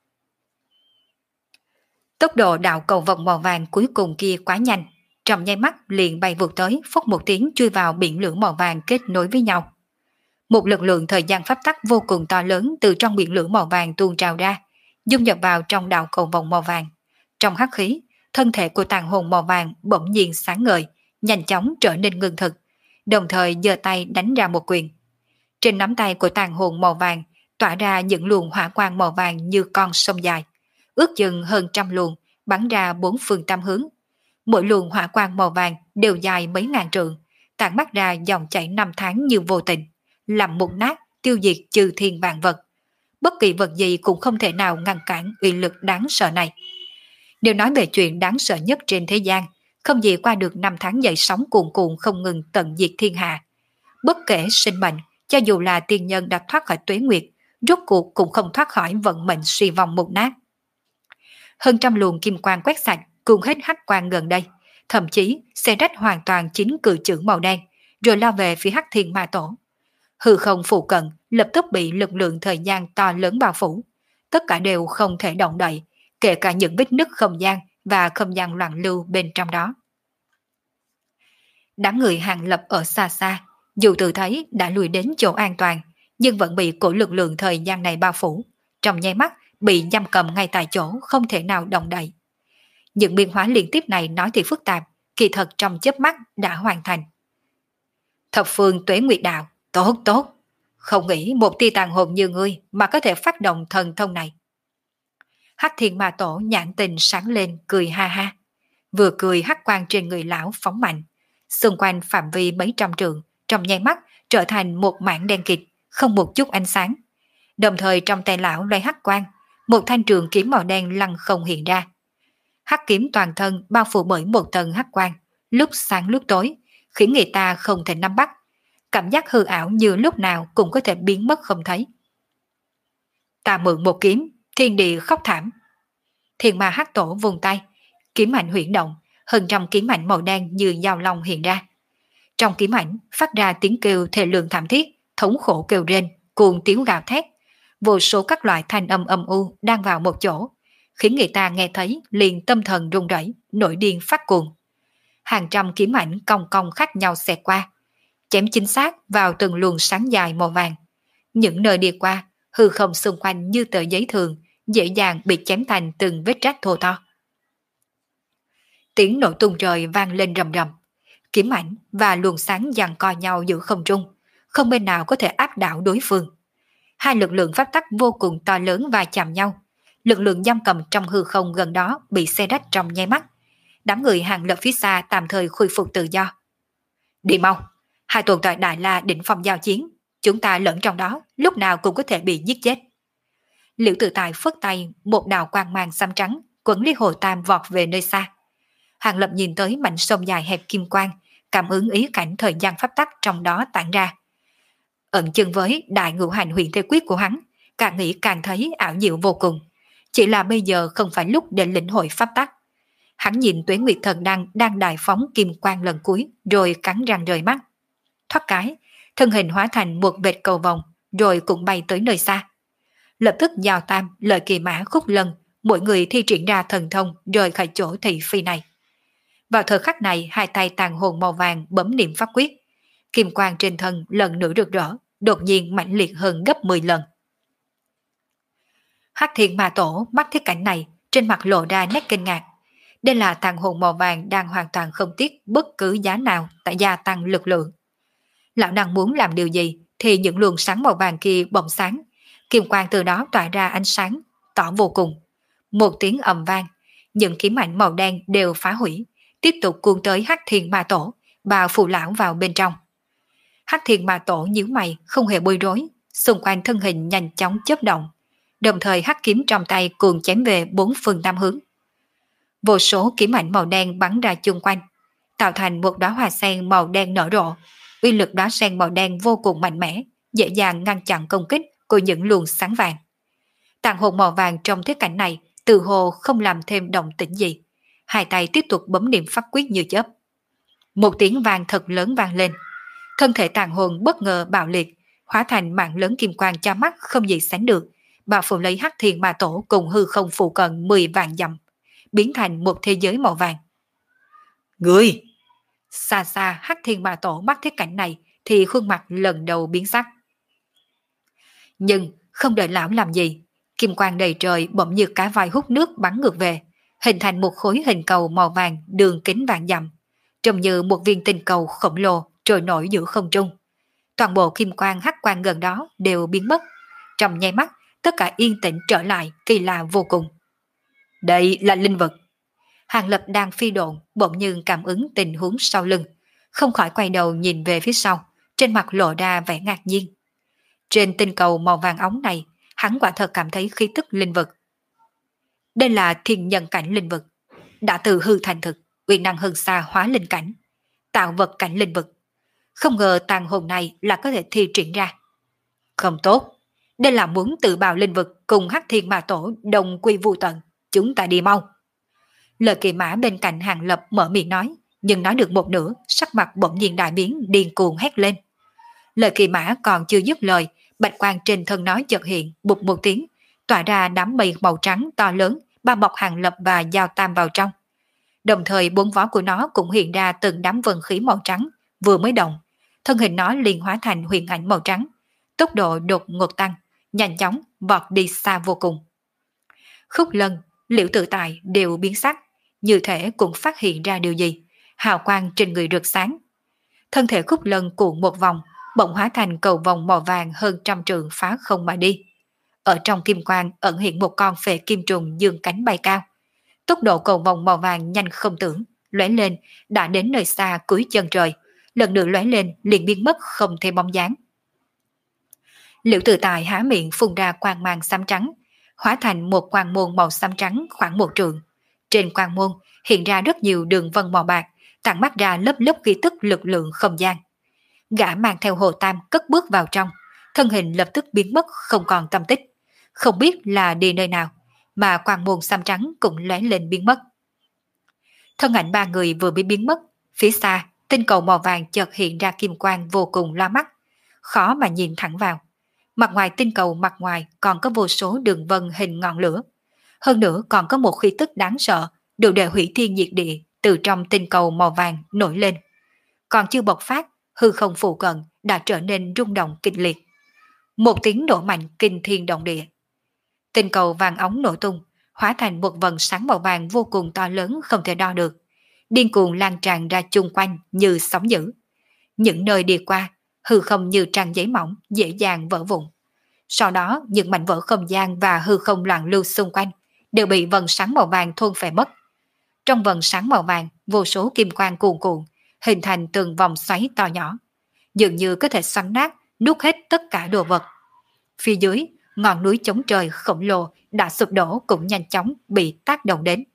Speaker 1: Tốc độ đạo cầu vòng màu vàng cuối cùng kia quá nhanh, trong nháy mắt liền bay vụt tới, phốc một tiếng chui vào biển lửa màu vàng kết nối với nhau. Một lực lượng thời gian pháp tắc vô cùng to lớn từ trong biển lửa màu vàng tuôn trào ra, dung nhập vào trong đạo cầu vòng màu vàng. Trong hắc khí, thân thể của tàn hồn màu vàng bỗng nhiên sáng ngời, nhanh chóng trở nên ngưng thực, đồng thời giơ tay đánh ra một quyền. Trên nắm tay của tàn hồn màu vàng tỏa ra những luồng hỏa quang màu vàng như con sông dài, ước chừng hơn trăm luồng bắn ra bốn phương tám hướng. Mỗi luồng hỏa quang màu vàng đều dài mấy ngàn trượng, tản mắt ra dòng chảy năm tháng như vô tình, làm mục nát tiêu diệt trừ thiên vạn vật. Bất kỳ vật gì cũng không thể nào ngăn cản uy lực đáng sợ này. Nếu nói về chuyện đáng sợ nhất trên thế gian, không gì qua được năm tháng dậy sóng cuồn cuộn không ngừng tận diệt thiên hạ. Bất kể sinh mệnh, cho dù là tiên nhân đã thoát khỏi tuế nguyệt, rốt cuộc cũng không thoát khỏi vận mệnh suy vong mục nát. Hơn trăm luồng kim quang quét sạch, cùng hết hắc quang gần đây, thậm chí sẽ rách hoàn toàn chính cự chưởng màu đen, rồi lao về phía Hắc Thiên Ma Tổ. Hư không phụ cận lập tức bị lực lượng thời gian to lớn bao phủ, tất cả đều không thể động đậy, kể cả những vết nứt không gian và không gian loạn lưu bên trong đó. Đám người Hàng Lập ở xa xa, dù tự thấy đã lùi đến chỗ an toàn, nhưng vẫn bị cổ lực lượng thời gian này bao phủ, trong nháy mắt bị giam cầm ngay tại chỗ, không thể nào động đậy. Những biến hóa liên tiếp này nói thì phức tạp, kỳ thật trong chớp mắt đã hoàn thành. Thập phương tuế nguyệt đạo, tốt tốt, không nghĩ một tia tàn hồn như ngươi mà có thể phát động thần thông này. Hắc Thiên Ma Tổ nhãn tình sáng lên, cười ha ha. Vừa cười hắc quang trên người lão phóng mạnh, xung quanh phạm vi mấy trăm trượng trong nháy mắt trở thành một mảng đen kịt, không một chút ánh sáng. Đồng thời trong tay lão loay hắc quang, một thanh trường kiếm màu đen lăng không hiện ra. Hắc kiếm toàn thân bao phủ bởi một tầng hắc quang, lúc sáng lúc tối, khiến người ta không thể nắm bắt. Cảm giác hư ảo như lúc nào cũng có thể biến mất không thấy. Ta mượn một kiếm, thiên địa khóc thảm. Thiên Ma Hắc Tổ vùng tay, kiếm ảnh huyễn động, hơn trăm kiếm ảnh màu đen như dao long hiện ra. Trong kiếm ảnh phát ra tiếng kêu thê lương thảm thiết, thống khổ kêu rên, cuồng tiếng gào thét. Vô số các loại thanh âm âm u đang vào một chỗ, khiến người ta nghe thấy liền tâm thần run rẩy, nổi điên phát cuồng. Hàng trăm kiếm ảnh cong cong khác nhau xẹt qua, chém chính xác vào từng luồng sáng dài màu vàng. Những nơi đi qua, hư không xung quanh như tờ giấy thường, dễ dàng bị chém thành từng vết rách thô to. Tiếng nổ tung trời vang lên rầm rầm, kiếm ảnh và luồng sáng giằng co nhau giữa không trung, không bên nào có thể áp đảo đối phương. Hai lực lượng pháp tắc vô cùng to lớn va chạm nhau, lực lượng giam cầm trong hư không gần đó bị xé rách trong nháy mắt. Đám người Hàng Lập phía xa tạm thời khôi phục tự do. Đi mau, hai tồn tại Đại La đỉnh phong giao chiến, chúng ta lẫn trong đó, lúc nào cũng có thể bị giết chết. Liễu Tự Tài phất tay, một đạo quang mang xám trắng, quấn Lý Hồ Tam vọt về nơi xa. Hàng Lập nhìn tới mảnh sông dài hẹp kim quang, cảm ứng ý cảnh thời gian pháp tắc trong đó tản ra. Ẩn chân với đại ngũ hành huyền thế quyết của hắn, càng nghĩ càng thấy ảo diệu vô cùng. Chỉ là bây giờ không phải lúc để lĩnh hội pháp tắc. Hắn nhìn Tuế Nguyệt Thần Đăng đang đại phóng kim quang lần cuối, rồi cắn răng rời mắt. Thoát cái, thân hình hóa thành một vệt cầu vòng, rồi cũng bay tới nơi xa. Lập tức Giao Tam, Lợi Kỳ Mã, Khúc Lân, mỗi người thi triển ra thần thông rời khỏi chỗ thị phi này. Vào thời khắc này, hai tay tàn hồn màu vàng bấm niệm pháp quyết. Kim quang trên thân lần nữa rực rỡ, đột nhiên mãnh liệt hơn gấp mười lần. Hắc Thiên Ma Tổ mắt thấy cảnh này, trên mặt lộ ra nét kinh ngạc. Đây là tàn hồn màu vàng đang hoàn toàn không tiếc bất cứ giá nào tại gia tăng lực lượng. Lão năng muốn làm điều gì thì những luồng sáng màu vàng kia bỗng sáng, kim quang từ đó tỏa ra ánh sáng tỏ vô cùng. Một tiếng ầm vang, những kiếm ảnh màu đen đều phá hủy, tiếp tục cuốn tới Hắc Thiên Ma Tổ, bao phủ lão vào bên trong. Hắc Thiên Ma Tổ nhíu mày, không hề bối rối, xung quanh thân hình nhanh chóng chớp động, đồng thời hắc kiếm trong tay cuồng chém về bốn phương tám hướng. Vô số kiếm ảnh màu đen bắn ra chung quanh, tạo thành một đóa hoa sen màu đen nở rộ. Uy lực đóa sen màu đen vô cùng mạnh mẽ, dễ dàng ngăn chặn công kích của những luồng sáng vàng. Tàn hồn màu vàng trong thế cảnh này tự hồ không làm thêm động tĩnh gì, hai tay tiếp tục bấm niệm pháp quyết như chớp. Một tiếng vang thật lớn vang lên, thân thể tàn hồn bất ngờ bạo liệt, hóa thành mạng lớn kim quang cha mắt không gì sánh được, bao phủ lấy Hắc Thiên Ma Tổ cùng hư không phụ cận mười vạn dặm, biến thành một thế giới màu vàng. Người! Xa xa Hắc Thiên Ma Tổ mắt thấy cảnh này thì khuôn mặt lần đầu biến sắc. Nhưng không đợi lão làm gì, kim quang đầy trời bỗng như cá voi hút nước bắn ngược về, hình thành một khối hình cầu màu vàng đường kính vạn dặm, trông như một viên tinh cầu khổng lồ trôi nổi giữa không trung. Toàn bộ kim quang hắc quang gần đó đều biến mất, trong nháy mắt tất cả yên tĩnh trở lại, kỳ lạ vô cùng. Đây là linh vật. Hàng Lập đang phi độn, bỗng nhiên cảm ứng tình huống sau lưng, không khỏi quay đầu nhìn về phía sau, trên mặt lộ ra vẻ ngạc nhiên. Trên tinh cầu màu vàng óng này, hắn quả thật cảm thấy khí tức linh vật. Đây là thiên nhân cảnh linh vật, đã từ hư thành thực, uy năng hơn xa hóa linh cảnh, tạo vật cảnh linh vật. Không ngờ tàn hồn này là có thể thi triển ra. Không tốt, đây là muốn tự bào linh vật cùng Hắc Thiên Ma Tổ đồng quy vu tận, chúng ta đi mau. Lợi Kỳ Mã bên cạnh Hàng Lập mở miệng nói, nhưng nói được một nửa, sắc mặt bỗng nhiên đại biến, điên cuồng hét lên. Lợi Kỳ Mã còn chưa dứt lời, bạch quang trên thân nói chợt hiện, bụt một tiếng, tỏa ra đám mây màu trắng to lớn, bao bọc Hàng Lập và Giao Tam vào trong. Đồng thời bốn vó của nó cũng hiện ra từng đám vân khí màu trắng, vừa mới động, thân hình nó liền hóa thành huyền ảnh màu trắng, tốc độ đột ngột tăng, nhanh chóng vọt đi xa vô cùng. Khúc Lân, Liễu Tự Tài đều biến sắc, như thể cũng phát hiện ra điều gì, hào quang trên người rực sáng. Thân thể Khúc Lân cuộn một vòng, bỗng hóa thành cầu vòng màu vàng hơn trăm trượng phá không mà đi. Ở trong kim quang ẩn hiện một con phệ kim trùng dương cánh bay cao. Tốc độ cầu vòng màu vàng nhanh không tưởng, lóe lên đã đến nơi xa cuối chân trời, lần nữa lóe lên liền biến mất không thấy bóng dáng. Liễu Tự Tài há miệng phun ra quang mang xám trắng, hóa thành một quang môn màu xám trắng khoảng một trượng. Trên quang môn hiện ra rất nhiều đường vân màu bạc, tản mắt ra lớp lớp khí tức lực lượng không gian. Gã mang theo Hồ Tam cất bước vào trong, thân hình lập tức biến mất không còn tâm tích, không biết là đi nơi nào, mà quang môn xám trắng cũng lóe lên biến mất. Thân ảnh ba người vừa bị biến mất, phía xa tinh cầu màu vàng chợt hiện ra kim quang vô cùng loa mắt, khó mà nhìn thẳng vào. Mặt ngoài tinh cầu mặt ngoài còn có vô số đường vân hình ngọn lửa, hơn nữa còn có một khí tức đáng sợ, đủ để hủy thiên diệt địa từ trong tinh cầu màu vàng nổi lên. Còn chưa bộc phát, hư không phụ cận đã trở nên rung động kịch liệt. Một tiếng nổ mạnh kinh thiên động địa. Tinh cầu vàng óng nổ tung, hóa thành một vầng sáng màu vàng vô cùng to lớn không thể đo được, điên cuồng lan tràn ra chung quanh như sóng dữ. Những nơi đi qua, hư không như trang giấy mỏng dễ dàng vỡ vụn. Sau đó những mảnh vỡ không gian và hư không loạn lưu xung quanh đều bị vầng sáng màu vàng thôn phệ mất. Trong vầng sáng màu vàng, vô số kim quang cuồn cuộn, hình thành từng vòng xoáy to nhỏ, dường như có thể xoắn nát, nuốt hết tất cả đồ vật. Phía dưới, ngọn núi chống trời khổng lồ đã sụp đổ cũng nhanh chóng bị tác động đến.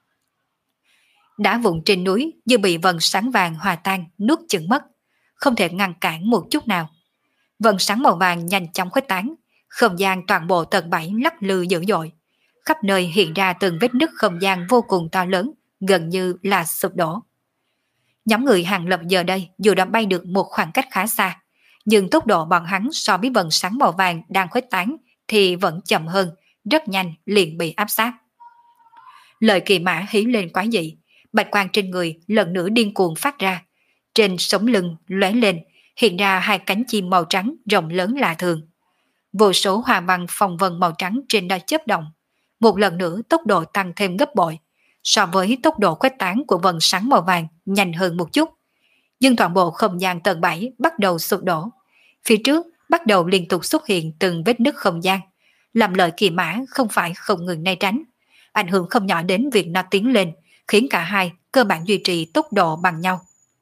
Speaker 1: Đá vụn trên núi như bị vầng sáng vàng hòa tan nuốt chửng mất, không thể ngăn cản một chút nào. Vầng sáng màu vàng nhanh chóng khuếch tán, không gian toàn bộ tầng bảy lắc lư dữ dội, khắp nơi hiện ra từng vết nứt không gian vô cùng to lớn, gần như là sụp đổ. Nhóm người Hàng Lập giờ đây dù đã bay được một khoảng cách khá xa, nhưng tốc độ bọn hắn so với vầng sáng màu vàng đang khuếch tán thì vẫn chậm hơn, rất nhanh liền bị áp sát. Lời kỳ mã hí lên quái dị, bạch quang trên người lần nữa điên cuồng phát ra, trên sống lưng lóe lên hiện ra hai cánh chim màu trắng rộng lớn lạ thường. Vô số hoa văn phong vân màu trắng trên đó chớp động, một lần nữa tốc độ tăng thêm gấp bội, so với tốc độ khuếch tán của vầng sáng màu vàng nhanh hơn một chút. Nhưng toàn bộ không gian tầng bảy bắt đầu sụp đổ, phía trước bắt đầu liên tục xuất hiện từng vết nứt không gian, làm Lợi Kỳ Mã không phải không ngừng né tránh, ảnh hưởng không nhỏ đến việc nó tiến lên, khiến cả hai cơ bản duy trì tốc độ bằng nhau.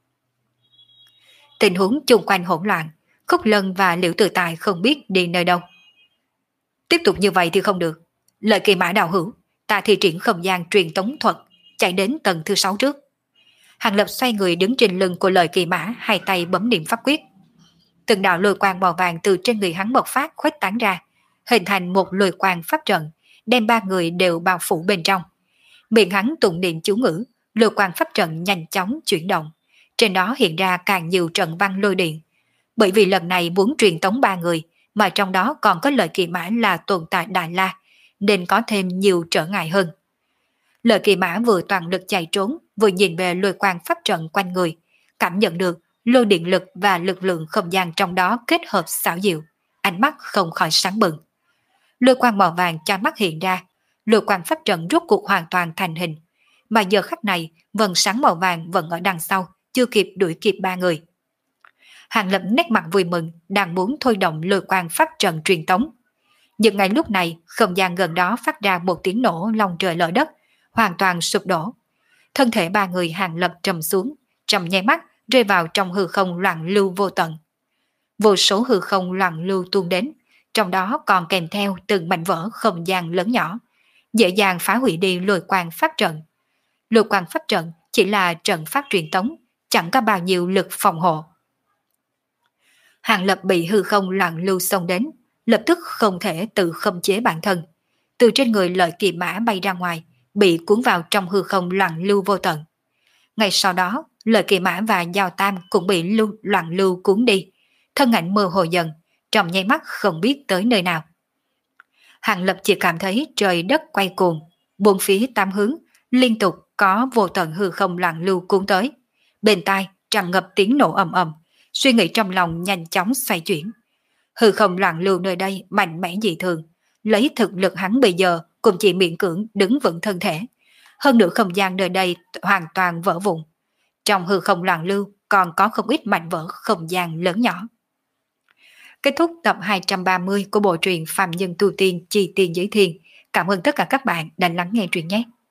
Speaker 1: Tình huống chung quanh hỗn loạn, Khúc Lân và Liễu Tự Tài không biết đi nơi đâu. Tiếp tục như vậy thì không được. Lợi Kỳ Mã đạo hữu, ta thi triển không gian truyền tống thuật, chạy đến tầng thứ sáu trước. Hàng Lập xoay người đứng trên lưng của Lợi Kỳ Mã, hai tay bấm niệm pháp quyết. Từng đạo lôi quang màu vàng từ trên người hắn bộc phát khuếch tán ra, hình thành một lôi quang pháp trận, đem ba người đều bao phủ bên trong. Miệng hắn tụng niệm chú ngữ, lôi quang pháp trận nhanh chóng chuyển động, trên đó hiện ra càng nhiều trận văn lôi điện. Bởi vì lần này muốn truyền tống ba người, mà trong đó còn có Lợi Kỳ Mã là tồn tại Đại La, nên có thêm nhiều trở ngại hơn. Lợi Kỳ Mã vừa toàn lực chạy trốn, vừa nhìn về lôi quang pháp trận quanh người, cảm nhận được lôi điện lực và lực lượng không gian trong đó kết hợp xảo diệu, ánh mắt không khỏi sáng bừng. Lôi quang màu vàng cho mắt hiện ra, lôi quang pháp trận rốt cuộc hoàn toàn thành hình, mà giờ khắc này vầng sáng màu vàng vẫn ở đằng sau, chưa kịp đuổi kịp ba người. Hàng Lập nét mặt vui mừng, đang muốn thôi động lôi quang pháp trận truyền tống. Nhưng ngay lúc này, không gian gần đó phát ra một tiếng nổ long trời lở đất, hoàn toàn sụp đổ. Thân thể ba người Hàng Lập trầm xuống, trong nháy mắt rơi vào trong hư không loạn lưu vô tận. Vô số hư không loạn lưu tuôn đến, trong đó còn kèm theo từng mảnh vỡ không gian lớn nhỏ, dễ dàng phá hủy đi lôi quang pháp trận. Lôi quang pháp trận chỉ là trận pháp truyền tống, chẳng có bao nhiêu lực phòng hộ. Hàng Lập bị hư không loạn lưu xông đến, lập tức không thể tự khống chế bản thân, từ trên người Lợi Kỳ Mã bay ra ngoài, bị cuốn vào trong hư không loạn lưu vô tận. Ngay sau đó, Lợi Kỳ Mã và Giao Tam cũng bị lưu, loạn lưu cuốn đi, thân ảnh mơ hồ dần, trong nháy mắt không biết tới nơi nào. Hàng Lập chỉ cảm thấy trời đất quay cuồng, bốn phía tam hướng liên tục có vô tận hư không loạn lưu cuốn tới, bên tai tràn ngập tiếng nổ ầm ầm, suy nghĩ trong lòng nhanh chóng xoay chuyển. Hư không loạn lưu nơi đây mạnh mẽ dị thường, lấy thực lực hắn bây giờ cũng chỉ miễn cưỡng đứng vững thân thể. Hơn nữa không gian nơi đây hoàn toàn vỡ vụn. Trong hư không loạn lưu còn có không ít mảnh vỡ không gian lớn nhỏ. Kết thúc tập hai trăm ba mươi của bộ truyện Phàm Nhân Tu Tiên Chi Tiên Giới Thiên. Cảm ơn tất cả các bạn đã lắng nghe truyện nhé.